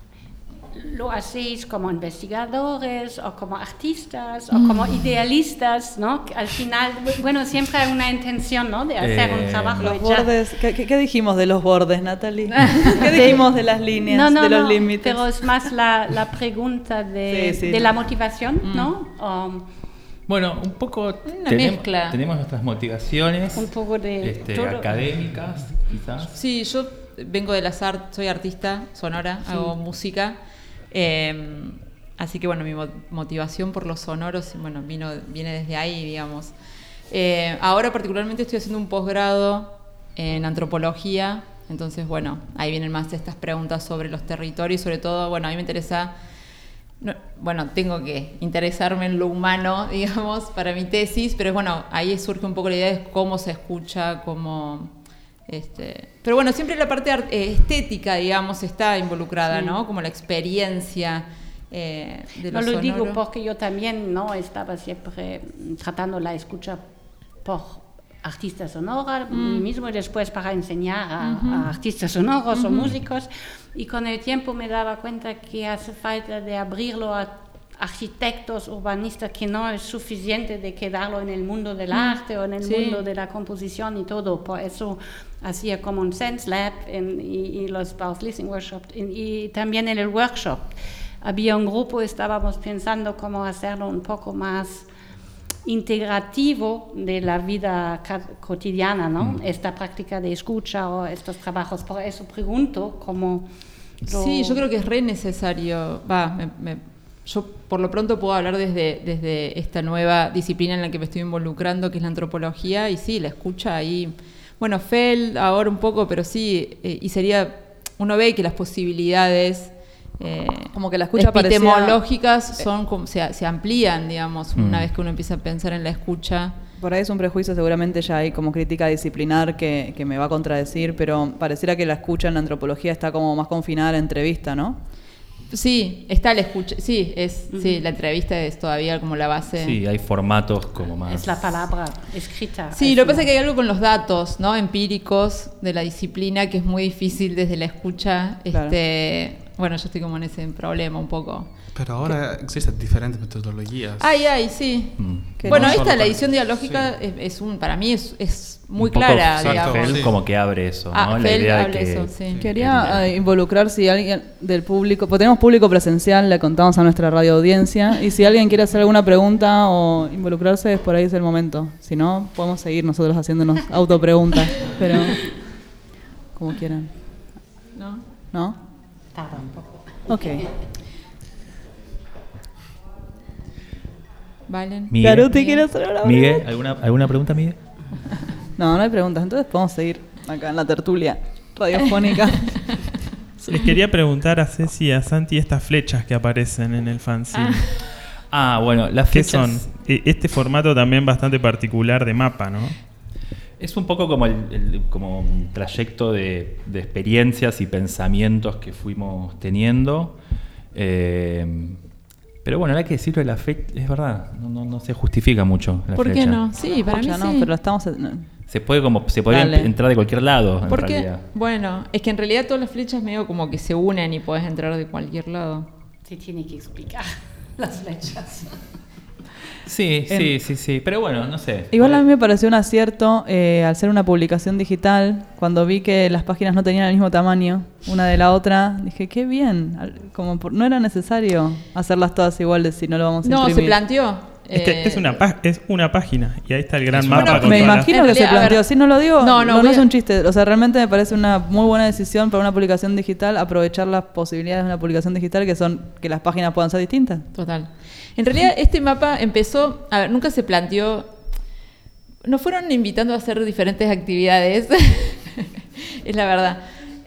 ¿Lo hacéis como investigadores o como artistas o como idealistas, ¿no? Al final, bueno, siempre hay una intención, ¿no? De hacer un trabajo. Los bordes, ¿qué dijimos de los bordes, Natalie? ¿Qué dijimos de las líneas, de los límites? Pero es más la pregunta de la motivación, ¿no? Bueno, un poco tenemos nuestras motivaciones un poco de académicas, quizás. Sí, yo vengo de las artes, soy artista sonora, hago música. Así que bueno, mi motivación por los sonoros viene desde ahí, digamos. Ahora particularmente estoy haciendo un posgrado en antropología, entonces bueno, ahí vienen más estas preguntas sobre los territorios, sobre todo, bueno, a mí me interesa, tengo que interesarme en lo humano, digamos, para mi tesis, pero bueno, ahí surge un poco la idea de cómo se escucha, cómo... Pero bueno, siempre la parte estética, digamos, está involucrada, ¿no? Como la experiencia de lo sonoro. Lo digo porque yo también no estaba siempre tratando la escucha por artistas sonoros, mismo después para enseñar a artistas sonoros o músicos, y con el tiempo me daba cuenta que hace falta de abrirlo a arquitectos, urbanistas, que no es suficiente de quedarlo en el mundo del arte o en el mundo de la composición y todo. Por eso hacía como un Sense Lab y los Bauhaus Listening Workshops y también en el workshop. Había un grupo, estábamos pensando cómo hacerlo un poco más integrativo de la vida cotidiana, ¿no? Esta práctica de escucha o estos trabajos. Por eso pregunto cómo... Sí, yo creo que es re necesario. Yo por lo pronto puedo hablar desde esta nueva disciplina en la que me estoy involucrando, que es la antropología, y sí, la escucha ahí, bueno, Feld ahora un poco, pero sí, y sería, uno ve que las posibilidades como que la escucha epistemológicas son como, se amplían, digamos, una vez que uno empieza a pensar en la escucha. Por ahí es un prejuicio, seguramente ya hay como crítica disciplinar que me va a contradecir, pero pareciera que la escucha en la antropología está como más confinada a la entrevista, ¿no? Sí, está la escucha, sí, sí, la entrevista es todavía como la base. Sí, hay formatos como más... Es la palabra escrita. Sí, lo que pasa es que hay algo con los datos, ¿no? Empíricos de la disciplina que es muy difícil desde la escucha. Claro. bueno, yo estoy como en ese problema un poco. Pero ahora existen diferentes metodologías. Ay, sí. Que Bueno, no esta, solo la para- edición dialógica, sí. para mí es muy Un poco clara, exacto, digamos. Feld Sí. como que abre eso, ¿no? La Feld idea de habla que eso, sí. Quería involucrar si alguien del público, porque tenemos público presencial, le contamos a nuestra radio audiencia, y si alguien quiere hacer alguna pregunta o involucrarse, por ahí es el momento. Si no, podemos seguir nosotros haciéndonos autopreguntas, pero como quieran. ¿No? ¿No? Tarda un poco. Ok. Valen. Miguel, Garuti, ¿quiere hacer una Miguel, pregunta? ¿alguna pregunta, Miguel? No, no hay preguntas. Entonces podemos seguir acá en la tertulia radiofónica. Les quería preguntar a Ceci y a Santi estas flechas que aparecen en el fanzine. Bueno, las ¿Qué flechas son? Este formato también bastante particular de mapa, ¿no? es un poco como como un trayecto de experiencias y pensamientos que fuimos teniendo. Pero bueno, hay que decirlo de la fecha, es verdad, no se justifica mucho la ¿Por flecha. qué no? Sí, para mí Ya no, sí. pero estamos... Se podría Dale. entrar de cualquier lado, en Porque, realidad. bueno, es que en realidad todas las flechas medio como que se unen y podés entrar de cualquier lado. Se tiene que explicar las flechas. Sí. Pero bueno, no sé. Igual a mí me pareció un acierto al ser una publicación digital. Cuando vi que las páginas no tenían el mismo tamaño una de la otra, dije, qué bien. No era necesario hacerlas todas iguales si no lo vamos a No, imprimir. se planteó. Es que es una página y ahí está el gran Es mapa. una- con Me todas las- imagino En que se realidad, a planteó. ver. Si no lo digo, No, no voy es a- un chiste. O sea, realmente me parece una muy buena decisión para una publicación digital aprovechar las posibilidades de una publicación digital que son que las páginas puedan ser distintas. Total. En realidad este mapa empezó, a ver, nunca se planteó, nos fueron invitando a hacer diferentes actividades, es la verdad.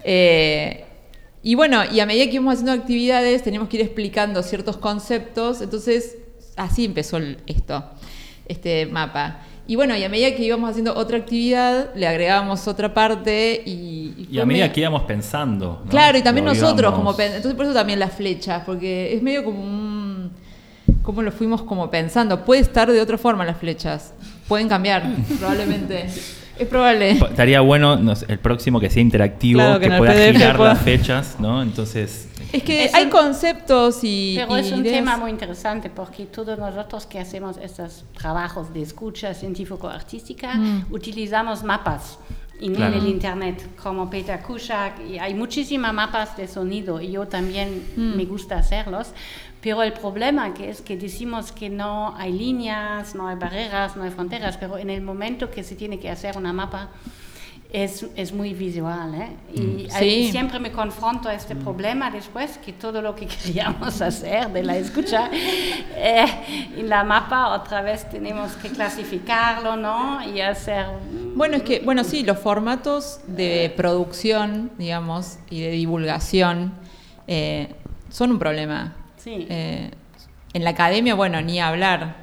Y bueno, y a medida que íbamos haciendo actividades teníamos que ir explicando ciertos conceptos, entonces así empezó este mapa. Y bueno, y a medida que íbamos haciendo otra actividad, le agregábamos otra parte y Y a medida que íbamos pensando, ¿no? Claro, y también Lo nosotros, íbamos- entonces por eso también las flechas, porque es medio como cómo lo fuimos como pensando. Puede estar de otra forma las flechas, pueden cambiar, probablemente. Es probable. Estaría bueno el próximo que sea interactivo, Claro, que que en el pueda PDF girar pueda- las fechas, ¿no? Entonces, Es que Es hay un- conceptos y Pero es un ideas. tema muy interesante porque todos nosotros que hacemos estos trabajos de escucha científico-artística utilizamos mapas en Claro. el internet, como Peter Kuschak, y hay muchísimas mapas de sonido y yo también me gusta hacerlos, pero el problema que es que decimos que no hay líneas, no hay barreras, no hay fronteras, pero en el momento que se tiene que hacer una mapa es muy visual, ¿eh? Y Sí. siempre me confronto a este problema después, que todo lo que queríamos hacer de la escucha, en la mapa otra vez tenemos que clasificarlo, ¿no? Y hacer... Bueno, es que, bueno, sí, los formatos de producción, digamos, y de divulgación son un problema. Sí. En la academia, bueno, ni hablar.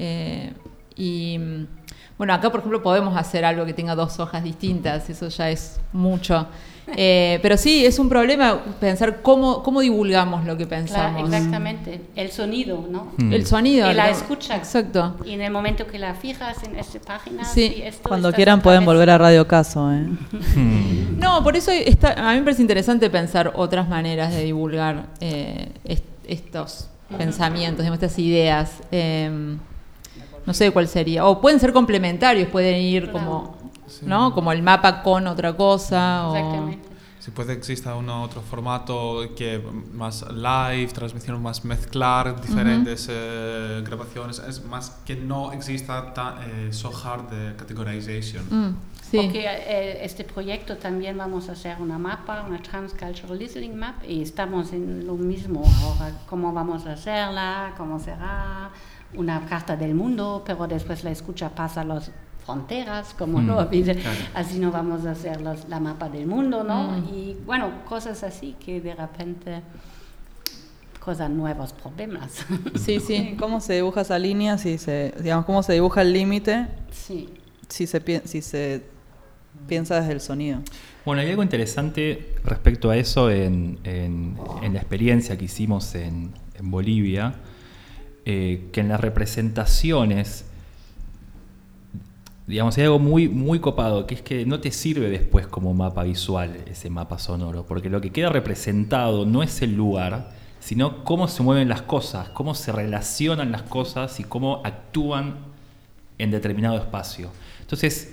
Bueno, acá, por ejemplo, podemos hacer algo que tenga 2 hojas distintas, eso ya es mucho. Pero sí, es un problema pensar cómo divulgamos lo que pensamos. Claro, exactamente. El sonido, ¿no? El sonido. Y la ¿no? escucha. Exacto. Y en el momento que la fijas en esta página, Sí. esto Cuando estás quieran otra pueden vez- volver a Radio Caso. No, por eso a mí me parece interesante pensar otras maneras de divulgar estos pensamientos, digamos, estas ideas. No sé cuál sería. O pueden ser complementarios, pueden ir como, ¿no? Como el mapa con otra cosa. Exactamente. Si puede exista otro formato que más live, transmisión más mezclar diferentes grabaciones, es más que no exista so hard de categorization. Sí. Porque este proyecto también vamos a hacer una mapa, una Transcultural Listening Map, y estamos en lo mismo ahora, cómo vamos a hacerla, cómo será, una carta del mundo, pero después la escucha pasa las fronteras, como lo dice, así no vamos a hacer la mapa del mundo, ¿no? Y bueno, cosas así que de repente cosas nuevos problemas. Sí, sí. ¿Cómo se dibuja esa línea? Digamos, ¿cómo se dibuja el límite Sí. si se piensa desde el sonido? bueno, hay algo interesante respecto a eso en la experiencia que hicimos en Bolivia, que en las representaciones digamos, hay algo muy, muy copado, que es que no te sirve después como mapa visual ese mapa sonoro, porque lo que queda representado no es el lugar, sino cómo se mueven las cosas, cómo se relacionan las cosas y cómo actúan en determinado espacio. Entonces,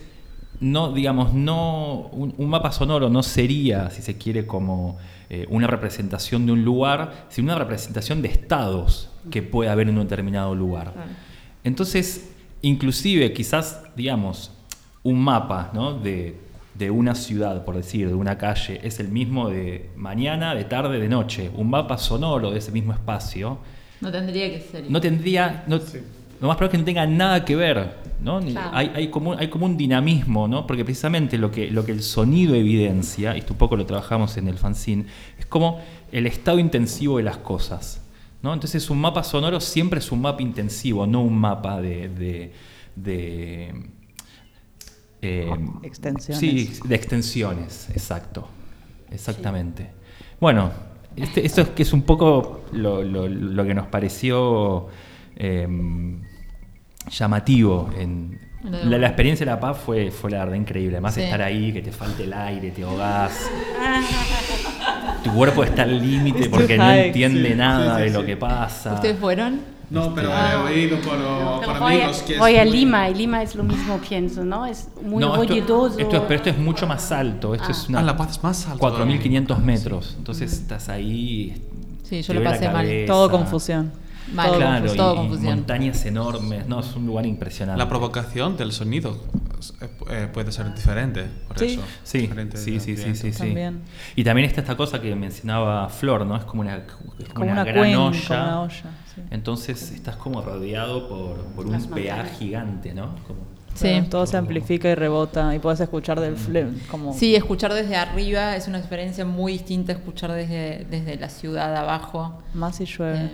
un mapa sonoro no sería, si se quiere, como una representación de un lugar, sino una representación de estados que puede haber en un determinado lugar. Entonces, inclusive, quizás, digamos, un mapa, ¿no?, de una ciudad, por decir, de una calle, es el mismo de mañana, de tarde, de noche. Un mapa sonoro de ese mismo espacio No tendría que ser. Lo más probable es que no tenga nada que ver, ¿no? Claro. Hay como un dinamismo, ¿no? Porque precisamente lo que el sonido evidencia, y esto un poco lo trabajamos en el fanzine, es como el estado intensivo de las cosas, ¿no? Entonces un mapa sonoro siempre es un mapa intensivo, no un mapa de extensiones. Sí, de extensiones, exactamente. Sí. Bueno, esto es un poco lo que nos pareció llamativo. La experiencia de La Paz fue la verdad increíble. Además, estar ahí, que te falte el aire, te ahogás. Tu cuerpo está al límite porque no entiende nada de lo que pasa. ¿Ustedes fueron? No, pero he oído por amigos que voy a Lima, y Lima es lo mismo, pienso, ¿no? Es muy ruidoso. Pero esto es mucho más alto. Esto es La Paz es más alto. 4.500 metros. Entonces estás ahí. Sí, yo lo pasé mal. Todo confusión. Todo confusión. Montañas enormes. No, es un lugar impresionante. La provocación del sonido puede ser diferente. Por eso. Sí. También. Y también está esta cosa que mencionaba Flor, ¿no? Es como una gran olla. Sí. Entonces estás como rodeado por un peaje gigante, ¿no? Todo se amplifica y rebota y podés escuchar Sí, escuchar desde arriba es una experiencia muy distinta a escuchar desde la ciudad abajo. Más si llueve.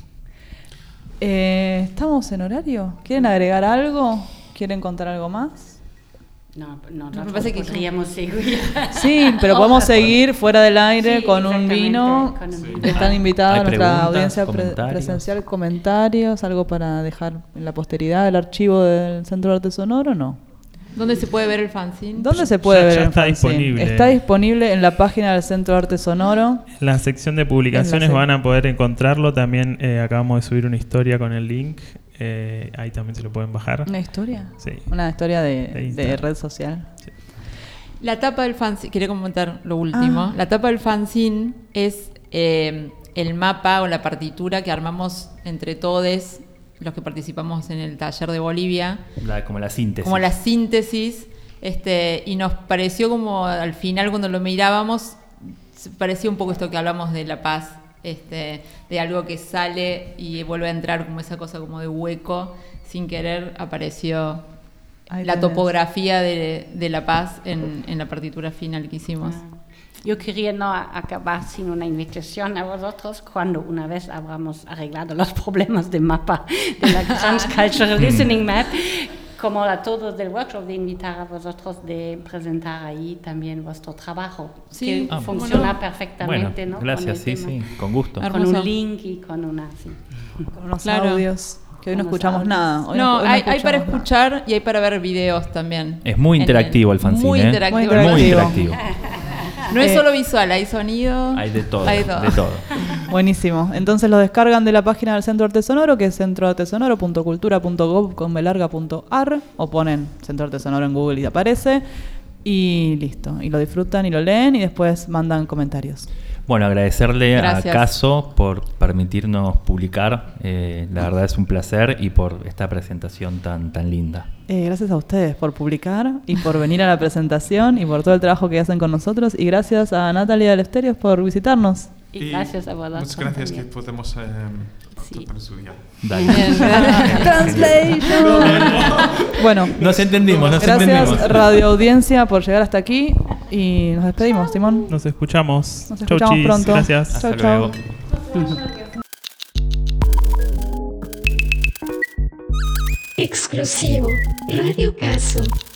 ¿Estamos en horario? ¿Quieren agregar algo? ¿Quieren contar algo más? No, me parece que podríamos seguir. Sí, pero podemos seguir fuera del aire con un vino. Están invitados a nuestra audiencia presencial. Comentarios, algo para dejar en la posteridad, el archivo del Centro de Arte Sonoro, ¿o no? ¿Dónde se puede ver el fanzine? ¿Dónde se puede ver el fanzine? Disponible. Está disponible en la página del Centro de Arte Sonoro. En la sección de publicaciones van a poder encontrarlo. También acabamos de subir una historia con el link. Ahí también se lo pueden bajar. ¿Una historia? Sí. Una historia de red social. Sí. La tapa del fanzine, quería comentar lo último. La tapa del fanzine es el mapa o la partitura que armamos entre todos los que participamos en el taller de Bolivia. Como la síntesis. Y nos pareció como al final cuando lo mirábamos, parecía un poco esto que hablamos de La Paz, de algo que sale y vuelve a entrar como esa cosa como de hueco, sin querer apareció la topografía de La Paz en la partitura final que hicimos. Yo quería no acabar sin una invitación a vosotros cuando una vez habremos arreglado los problemas de mapa de la Transcultural Listening Map, como a todos del workshop, de invitar a vosotros de presentar ahí también vuestro trabajo, que funciona perfectamente, bueno, ¿no? Gracias, sí, con gusto. Con un link y con unos audios. Que hoy no escuchamos nada. Hay para escuchar y hay para ver videos también. Es muy interactivo el fanzine. Muy interactivo. Muy interactivo. No es solo visual, hay sonido. Hay de todo. Buenísimo. Entonces lo descargan de la página del Centro de Arte Sonoro, que es centroartesonoro.cultura.gov.ar, o ponen Centro de Arte Sonoro en Google y aparece. Y listo. Y lo disfrutan y lo leen y después mandan comentarios. Bueno, agradecerle a Caso por permitirnos publicar. La verdad es un placer, y por esta presentación tan linda. Gracias a ustedes por publicar y por venir a la presentación y por todo el trabajo que hacen con nosotros. Y gracias a Natalia del Esterios por visitarnos. Y gracias a vosotros. Muchas gracias también. Que podemos estudiar. Translation. Bueno, nos entendimos. Gracias, Radio Audiencia, por llegar hasta aquí. Y nos despedimos, Simón. Nos escuchamos. Pronto. Gracias. Hasta luego. Exclusivo Radio Caso.